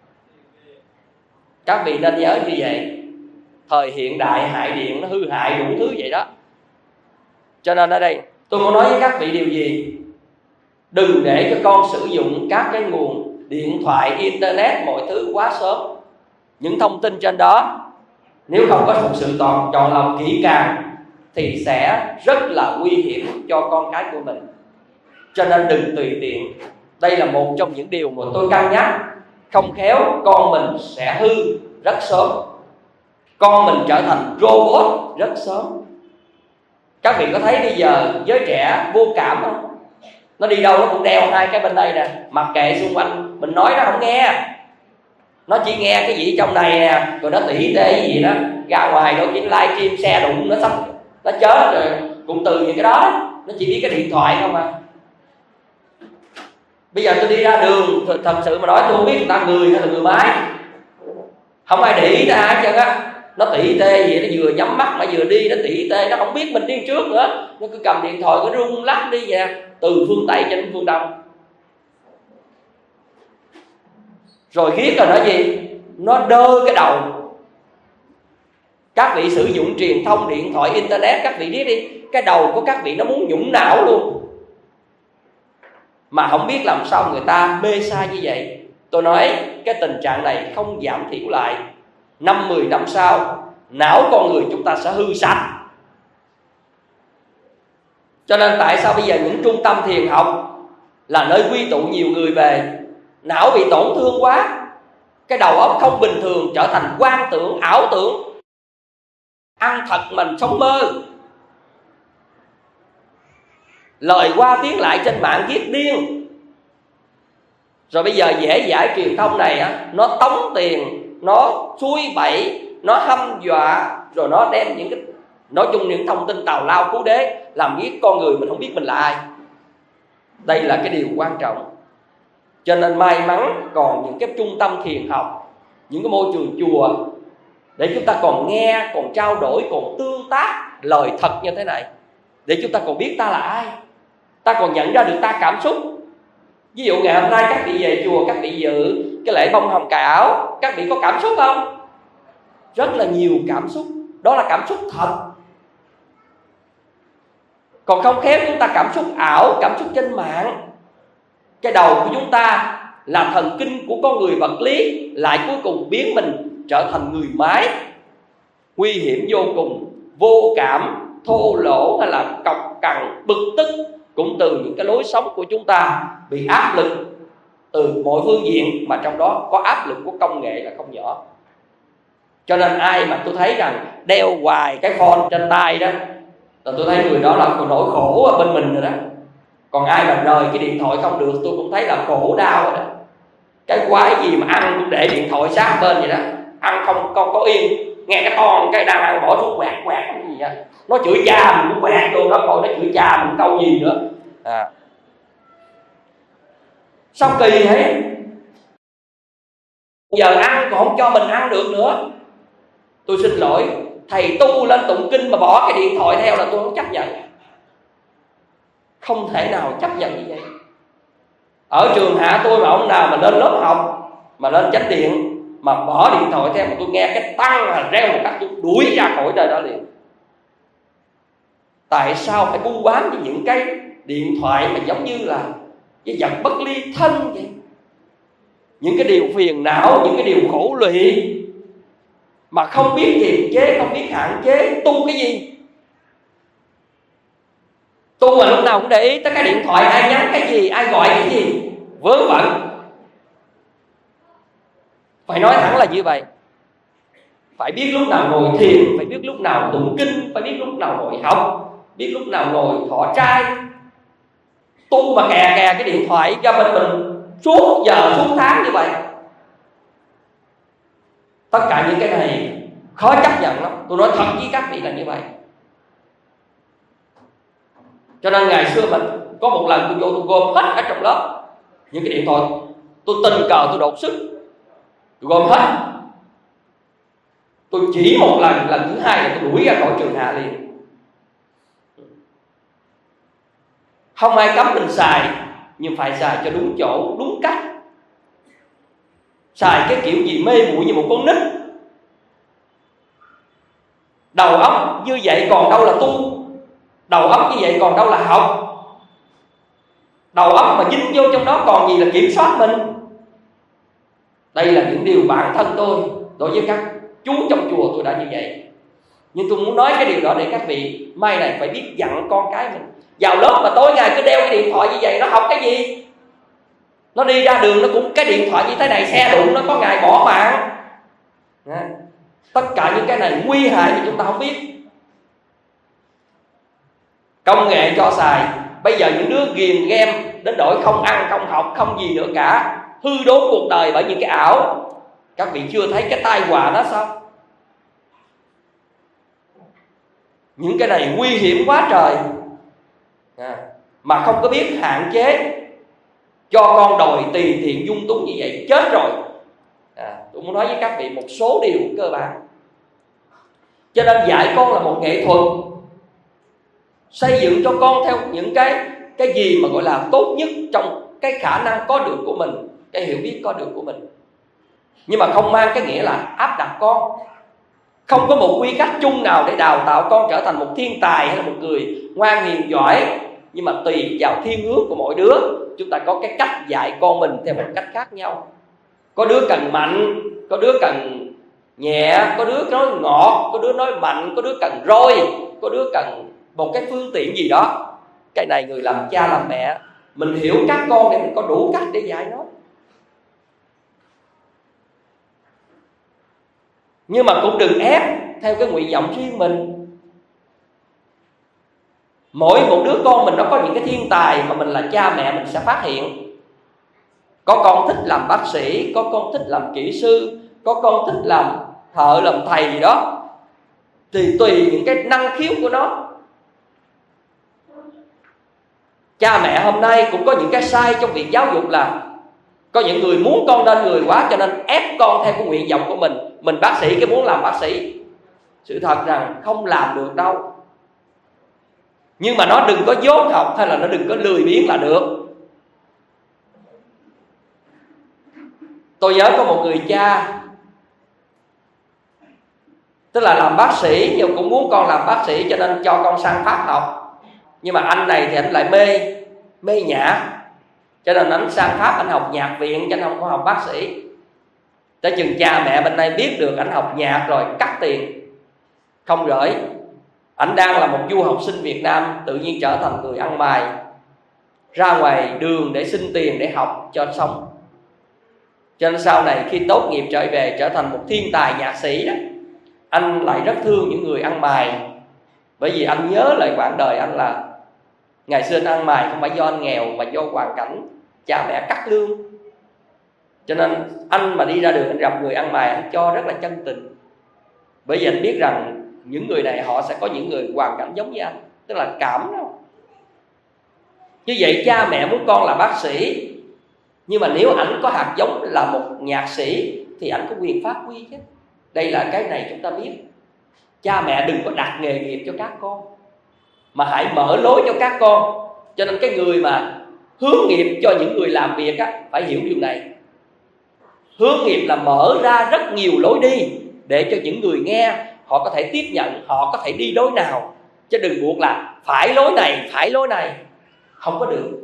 Speaker 1: Các vị nên nhớ như vậy. Thời hiện đại hại điện nó hư hại đủ thứ vậy đó. Cho nên ở đây tôi muốn nói với các vị điều gì? Đừng để cho con sử dụng các cái nguồn điện thoại, internet, mọi thứ quá sớm. Những thông tin trên đó nếu không có một sự chọn, chọn lọc kỹ càng thì sẽ rất là nguy hiểm cho con cái của mình. Cho nên đừng tùy tiện. Đây là một trong những điều mà tôi cân nhắc. Không khéo con mình sẽ hư rất sớm, con mình trở thành robot rất sớm. Các vị có thấy bây giờ giới trẻ vô cảm không? Nó đi đâu nó cũng đeo hai cái bên đây nè, mặc kệ xung quanh, mình nói nó không nghe. Nó chỉ nghe cái gì trong này nè, rồi nó tỉ tê cái gì đó, ra ngoài đôi khi live stream xe đụng nó sắp nó chết rồi, cũng từ những cái đó. Nó chỉ biết cái điện thoại không à. Bây giờ tôi đi ra đường, thật sự mà nói tôi không biết người ta người hay là người máy, không ai để ý tới ai hết trơn á. Nó tỉ tê gì, nó vừa nhắm mắt mà vừa đi, nó tỉ tê, nó không biết mình đi trước nữa. Nó cứ cầm điện thoại, nó rung lắc đi vậy, từ phương Tây trên phương Đông. Rồi ghét rồi nó gì? Nó đơ cái đầu. Các vị sử dụng truyền thông, điện thoại, internet, các vị biết đi, cái đầu của các vị nó muốn nhũng não luôn. Mà không biết làm sao người ta mê sa như vậy. Tôi nói cái tình trạng này không giảm thiểu lại năm mười năm sau não con người chúng ta sẽ hư sạch. Cho nên tại sao bây giờ những trung tâm thiền học là nơi quy tụ nhiều người về? Não bị tổn thương quá, cái đầu óc không bình thường, trở thành quan tưởng, ảo tưởng, ăn thật mình sống mơ. Lời qua tiếng lại trên mạng viết điên. Rồi bây giờ dễ dãi truyền thông này á, nó tống tiền, nó xúi bẫy, nó hăm dọa, rồi nó đem những cái, nói chung những thông tin tào lao cứu đế, làm biết con người mình không biết mình là ai. Đây là cái điều quan trọng. Cho nên may mắn còn những cái trung tâm thiền học, những cái môi trường chùa, để chúng ta còn nghe, còn trao đổi, còn tương tác lời thật như thế này, để chúng ta còn biết ta là ai, ta còn nhận ra được ta cảm xúc. Ví dụ ngày hôm nay các vị về chùa, các vị dự cái lễ bông hồng cài áo, các vị có cảm xúc không? Rất là nhiều cảm xúc. Đó là cảm xúc thật. Còn không khéo chúng ta cảm xúc ảo, cảm xúc trên mạng. Cái đầu của chúng ta là thần kinh của con người vật lý, lại cuối cùng biến mình trở thành người máy, nguy hiểm vô cùng, vô cảm, thô lỗ hay là cọc cằn, bực tức, cũng từ những cái lối sống của chúng ta bị áp lực từ mọi phương diện, mà trong đó có áp lực của công nghệ là không nhỏ. Cho nên ai mà tôi thấy rằng đeo hoài cái phone trên tay đó, là tôi thấy người đó là nỗi khổ ở bên mình rồi đó. Còn ai mà rời cái điện thoại không được, tôi cũng thấy là khổ đau rồi đó. Cái quái gì mà ăn cũng để điện thoại sát bên vậy đó, ăn không con có yên, nghe cái con cái đang ăn bỏ xuống quẹt quẹt cái gì vậy, nó chửi cha mình cũng quẹt luôn đó, coi nó chửi cha mình câu gì nữa à. Sao kỳ thế? Giờ ăn còn không cho mình ăn được nữa. Tôi xin lỗi, thầy tu lên tụng kinh mà bỏ cái điện thoại theo là tôi không chấp nhận. Không thể nào chấp nhận như vậy. Ở trường hạ tôi mà ông nào mà lên lớp học, mà lên chánh điện, mà bỏ điện thoại theo, mà tôi nghe cái tăng là reo một cách, tôi đuổi ra khỏi đời đó liền. Tại sao phải bu bám với những cái điện thoại mà giống như là cái vật bất ly thân vậy? Những cái điều phiền não, những cái điều khổ lụy, mà không biết kiềm chế, không biết hạn chế, tu cái gì? Tu mà lúc nào cũng để ý tới cái điện thoại, ai nhắn cái gì, ai gọi cái gì, vớ vẩn. Phải nói thẳng là như vậy. Phải biết lúc nào ngồi thiền, phải biết lúc nào tụng kinh, phải biết lúc nào ngồi học, biết lúc nào ngồi thọ trai. Tu mà kè kè cái điện thoại cho bên mình suốt giờ, suốt tháng như vậy, tất cả những cái này khó chấp nhận lắm. Tôi nói thật với các vị là như vậy. Cho nên ngày xưa mình có một lần tôi vô tôi gom hết ở trong lớp những cái điện thoại, tôi tình cờ tôi đột sức, tôi gom hết. Tôi chỉ một lần, lần thứ hai là tôi đuổi ra khỏi trường hạ liền. Không ai cấm mình xài, nhưng phải xài cho đúng chỗ, đúng cách. Xài cái kiểu gì mê muội như một con nít. Đầu óc như vậy còn đâu là tu, đầu óc như vậy còn đâu là học. Đầu óc mà dính vô trong đó còn gì là kiểm soát mình. Đây là những điều bản thân tôi đối với các chú trong chùa tôi đã như vậy. Nhưng tôi muốn nói cái điều đó để các vị mai này phải biết dặn con cái mình. Vào lớp mà tối ngày cứ đeo cái điện thoại như vậy, nó học cái gì? Nó đi ra đường nó cũng cái điện thoại như thế này, xe đụng nó có ngày bỏ mạng. Tất cả những cái này nguy hại thì chúng ta không biết. Công nghệ cho xài, bây giờ những đứa ghiền game đến đổi không ăn, không học, không gì nữa cả, hư đốn cuộc đời bởi những cái ảo. Các vị chưa thấy cái tai họa đó sao? Những cái này nguy hiểm quá trời à, mà không có biết hạn chế, cho con đòi tùy tiện dung túng như vậy chết rồi à. Tôi muốn nói với các vị một số điều cơ bản. Cho nên dạy con là một nghệ thuật, xây dựng cho con theo những cái cái gì mà gọi là tốt nhất trong cái khả năng có được của mình, cái hiểu biết có được của mình. Nhưng mà không mang cái nghĩa là áp đặt con. Không có một quy cách chung nào để đào tạo con trở thành một thiên tài hay là một người ngoan hiền giỏi. Nhưng mà tùy vào thiên hướng của mỗi đứa, chúng ta có cái cách dạy con mình theo một cách khác nhau. Có đứa cần mạnh, có đứa cần nhẹ, có đứa nói ngọt, có đứa nói mạnh, có đứa cần roi, có đứa cần một cái phương tiện gì đó. Cái này người làm cha làm mẹ mình hiểu các con để mình có đủ cách để dạy nó. Nhưng mà cũng đừng ép theo cái nguyện vọng riêng mình. Mỗi một đứa con mình nó có những cái thiên tài mà mình là cha mẹ mình sẽ phát hiện. Có con thích làm bác sĩ, có con thích làm kỹ sư, có con thích làm thợ, làm thầy gì đó, thì tùy những cái năng khiếu của nó. Cha mẹ hôm nay cũng có những cái sai trong việc giáo dục, là có những người muốn con nên người quá, cho nên ép con theo cái nguyện vọng của mình. Mình bác sĩ cái muốn làm bác sĩ. Sự thật rằng không làm được đâu. Nhưng mà nó đừng có dốt học, hay là nó đừng có lười biếng là được. Tôi nhớ có một người cha, tức là làm bác sĩ nhưng cũng muốn con làm bác sĩ, cho nên cho con sang Pháp học. Nhưng mà anh này thì anh lại mê Mê nhạc, cho nên anh sang Pháp anh học nhạc viện, cho nên không có học bác sĩ. Tới chừng cha mẹ bên đây biết được anh học nhạc rồi cắt tiền, không gửi. Anh đang là một du học sinh Việt Nam, tự nhiên trở thành người ăn mày, ra ngoài đường để xin tiền để học cho sống. Cho nên sau này khi tốt nghiệp trở về trở thành một thiên tài nhạc sĩ đó, anh lại rất thương những người ăn mày. Bởi vì anh nhớ lại quãng đời anh là ngày xưa anh ăn mày không phải do anh nghèo, mà do hoàn cảnh cha mẹ cắt lương. Cho nên anh mà đi ra đường anh gặp người ăn mày, anh cho rất là chân tình. Bởi vì anh biết rằng những người này họ sẽ có những người hoàn cảnh giống như anh, tức là cảm đó. Như vậy cha mẹ muốn con là bác sĩ, nhưng mà nếu ảnh có hạt giống là một nhạc sĩ thì ảnh có quyền phát huy chứ. Đây là cái này chúng ta biết. Cha mẹ đừng có đặt nghề nghiệp cho các con, mà hãy mở lối cho các con. Cho nên cái người mà hướng nghiệp cho những người làm việc á, phải hiểu điều này. Hướng nghiệp là mở ra rất nhiều lối đi, để cho những người nghe họ có thể tiếp nhận, họ có thể đi lối nào. Chứ đừng buộc là phải lối này, phải lối này, không có được.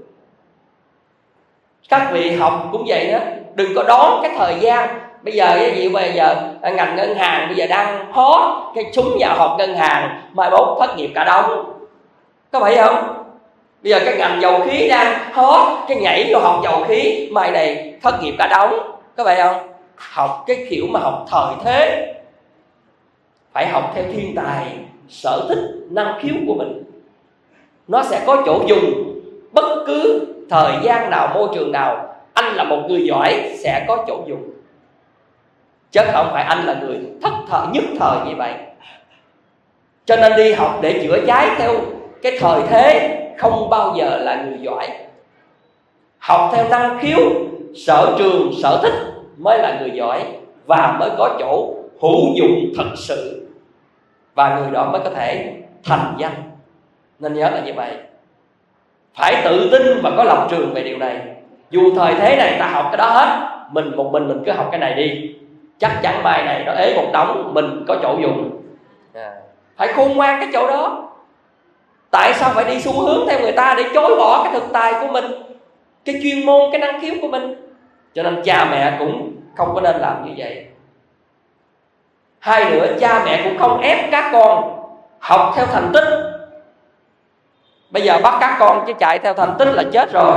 Speaker 1: Các vị học cũng vậy đó, đừng có đón cái thời gian. Bây giờ cái gì bây giờ ngành ngân hàng bây giờ đang hot, cái súng vào học ngân hàng, mai mốt thất nghiệp cả đống. Có phải không? Bây giờ cái ngành dầu khí đang hot, cái nhảy vô học dầu khí, mai này thất nghiệp cả đống. Có phải không? Học cái kiểu mà học thời thế, phải học theo thiên tài, sở thích, năng khiếu của mình. Nó sẽ có chỗ dùng bất cứ thời gian nào, môi trường nào. Anh là một người giỏi sẽ có chỗ dùng, chứ không phải anh là người thất thời, nhất thời như vậy. Cho nên đi học để chữa cháy theo cái thời thế không bao giờ là người giỏi. Học theo năng khiếu, sở trường, sở thích mới là người giỏi, và mới có chỗ hữu dụng thật sự, và người đó mới có thể thành danh. Nên nhớ là như vậy. Phải tự tin và có lập trường về điều này. Dù thời thế này ta học cái đó hết, mình một mình mình cứ học cái này đi, chắc chắn mai này nó ế một đống, mình có chỗ dùng. à. Phải khôn ngoan cái chỗ đó. Tại sao phải đi xu hướng theo người ta để chối bỏ cái thực tài của mình, cái chuyên môn, cái năng khiếu của mình? Cho nên cha mẹ cũng không có nên làm như vậy. Hai nữa, cha mẹ cũng không ép các con học theo thành tích. Bây giờ bắt các con chứ chạy theo thành tích là chết rồi.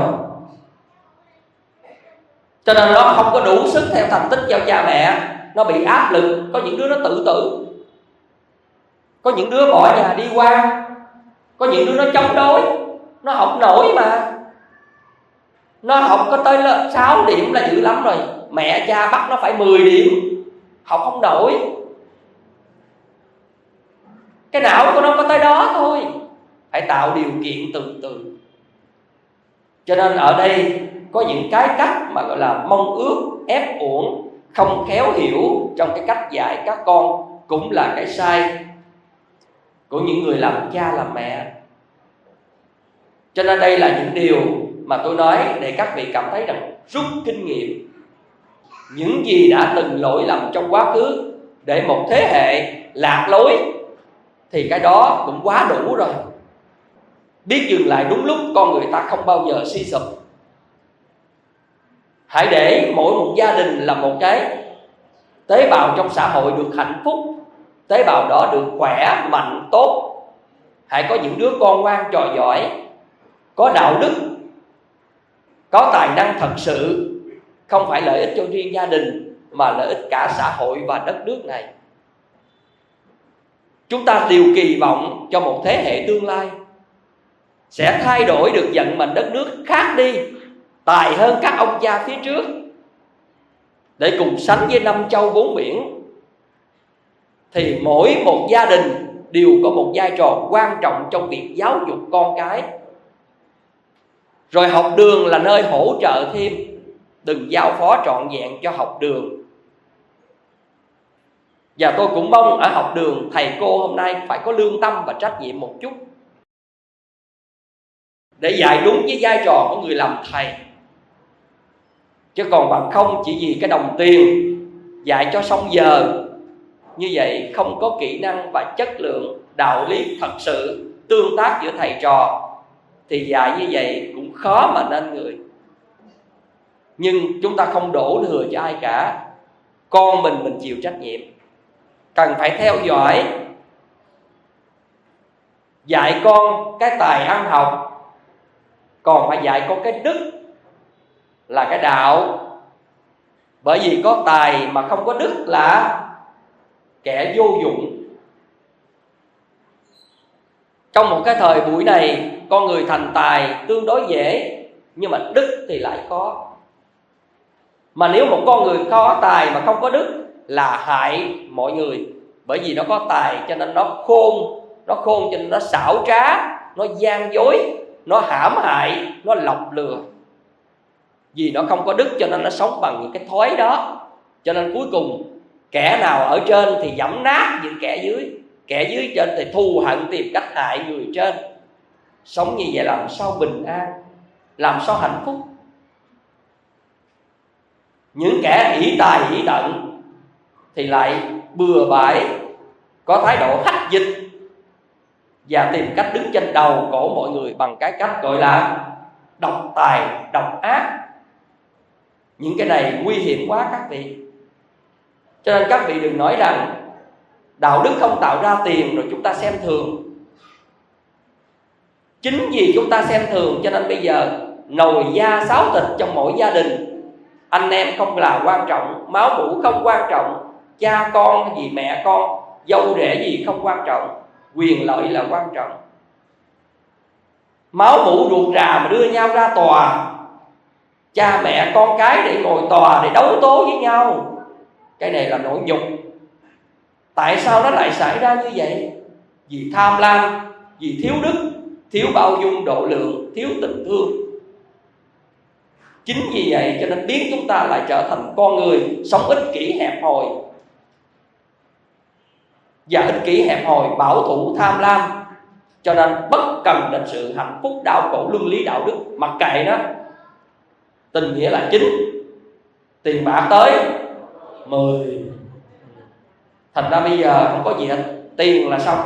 Speaker 1: Cho nên nó không có đủ sức theo thành tích cho cha mẹ, nó bị áp lực. Có những đứa nó tự tử, có những đứa bỏ nhà đi qua, có những đứa nó chống đối, nó học nổi mà. Nó học có tới sáu điểm là dữ lắm rồi, mẹ cha bắt nó phải mười điểm, học không nổi. Cái não của nó có tới đó thôi. Phải tạo điều kiện từ từ. Cho nên ở đây có những cái cách mà gọi là mong ước, ép uổng, không khéo hiểu trong cái cách dạy các con, cũng là cái sai của những người làm cha làm mẹ. Cho nên đây là những điều mà tôi nói để các vị cảm thấy rằng rút kinh nghiệm. Những gì đã từng lỗi lầm trong quá khứ để một thế hệ lạc lối thì cái đó cũng quá đủ rồi. Biết dừng lại đúng lúc, con người ta không bao giờ suy sụp. Hãy để mỗi một gia đình là một cái tế bào trong xã hội được hạnh phúc, tế bào đó được khỏe, mạnh, tốt. Hãy có những đứa con ngoan trò giỏi, có đạo đức, có tài năng thật sự, không phải lợi ích cho riêng gia đình mà lợi ích cả xã hội và đất nước này. Chúng ta đều kỳ vọng cho một thế hệ tương lai sẽ thay đổi được vận mệnh đất nước khác đi, tài hơn các ông cha phía trước, để cùng sánh với năm châu bốn biển. Thì mỗi một gia đình đều có một vai trò quan trọng trong việc giáo dục con cái. Rồi học đường là nơi hỗ trợ thêm, đừng giao phó trọn vẹn cho học đường. Và tôi cũng mong ở học đường thầy cô hôm nay phải có lương tâm và trách nhiệm một chút, để dạy đúng với vai trò của người làm thầy. Chứ còn bằng không chỉ vì cái đồng tiền dạy cho xong giờ, như vậy không có kỹ năng và chất lượng đạo lý thật sự tương tác giữa thầy trò, thì dạy như vậy cũng khó mà nên người. Nhưng chúng ta không đổ thừa cho ai cả, con mình mình chịu trách nhiệm. Cần phải theo dõi, dạy con cái tài ăn học, còn phải dạy con cái đức là cái đạo. Bởi vì có tài mà không có đức là kẻ vô dụng. Trong một cái thời buổi này, con người thành tài tương đối dễ, nhưng mà đức thì lại khó. Mà nếu một con người có tài mà không có đức là hại mọi người. Bởi vì nó có tài cho nên nó khôn, nó khôn cho nên nó xảo trá, nó gian dối, nó hãm hại, nó lọc lừa. Vì nó không có đức cho nên nó sống bằng những cái thói đó. Cho nên cuối cùng kẻ nào ở trên thì giẫm nát những kẻ dưới, kẻ dưới trên thì thù hận tìm cách hại người trên. Sống như vậy làm sao bình an, làm sao hạnh phúc? Những kẻ ỷ tài ỷ tận thì lại bừa bãi, có thái độ hách dịch và tìm cách đứng trên đầu cổ mọi người bằng cái cách gọi là độc tài, độc ác. Những cái này nguy hiểm quá các vị. Cho nên các vị đừng nói rằng đạo đức không tạo ra tiền rồi chúng ta xem thường. Chính vì chúng ta xem thường cho nên bây giờ nồi da sáo thịt trong mỗi gia đình, anh em không là quan trọng, máu mủ không quan trọng, cha con gì mẹ con, dâu rể gì không quan trọng, quyền lợi là quan trọng. Máu mủ ruột rà mà đưa nhau ra tòa, cha mẹ con cái để ngồi tòa để đấu tố với nhau, cái này là nỗi nhục. Tại sao nó lại xảy ra như vậy? Vì tham lam, vì thiếu đức, thiếu bao dung độ lượng, thiếu tình thương. Chính vì vậy cho nên biến chúng ta lại trở thành con người sống ích kỷ hẹp hòi. Và ích kỷ hẹp hòi, bảo thủ tham lam, cho nên bất cần đến sự hạnh phúc đau khổ luân lý đạo đức, mặc kệ nó. Tình nghĩa là chính, tiền bạc tới mười. Thành ra bây giờ không có gì hết, tiền là xong.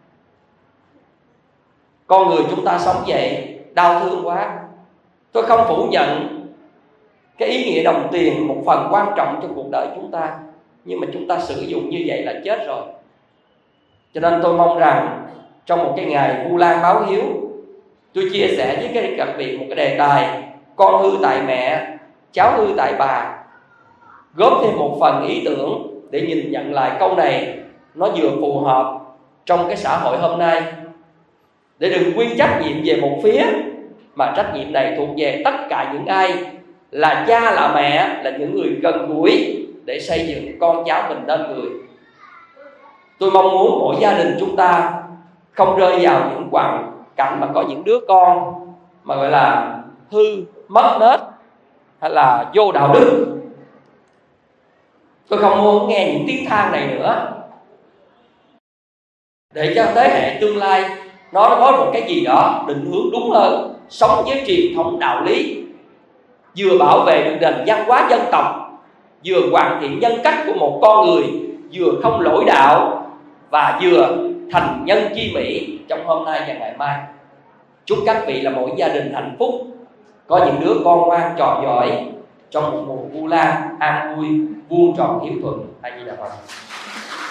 Speaker 1: Con người chúng ta sống vậy đau thương quá. Tôi không phủ nhận cái ý nghĩa đồng tiền một phần quan trọng trong cuộc đời chúng ta, nhưng mà chúng ta sử dụng như vậy là chết rồi. Cho nên tôi mong rằng trong một cái ngày Vu Lan báo hiếu, tôi chia sẻ với cái các vị một cái đề tài con hư tại mẹ, cháu hư tại bà, góp thêm một phần ý tưởng để nhìn nhận lại câu này nó vừa phù hợp trong cái xã hội hôm nay, để đừng quy trách nhiệm về một phía, mà trách nhiệm này thuộc về tất cả những ai là cha là mẹ, là những người gần gũi để xây dựng con cháu mình nên người. Tôi mong muốn mỗi gia đình chúng ta không rơi vào những hoàn cảnh mà có những đứa con mà gọi là hư, mất nết hay là vô đạo đức. Tôi không muốn nghe những tiếng than này nữa, để cho thế hệ tương lai nó có một cái gì đó định hướng đúng hơn, sống với truyền thống đạo lý, vừa bảo vệ được nền văn hóa dân tộc, vừa hoàn thiện nhân cách của một con người, vừa không lỗi đạo và vừa thành nhân chi mỹ trong hôm nay và ngày mai. Chúc các vị là mỗi gia đình hạnh phúc, có những đứa con ngoan trò giỏi, trong một mùa vu lan an vui vuông tròn hiếu thuận. A Di Đà Phật.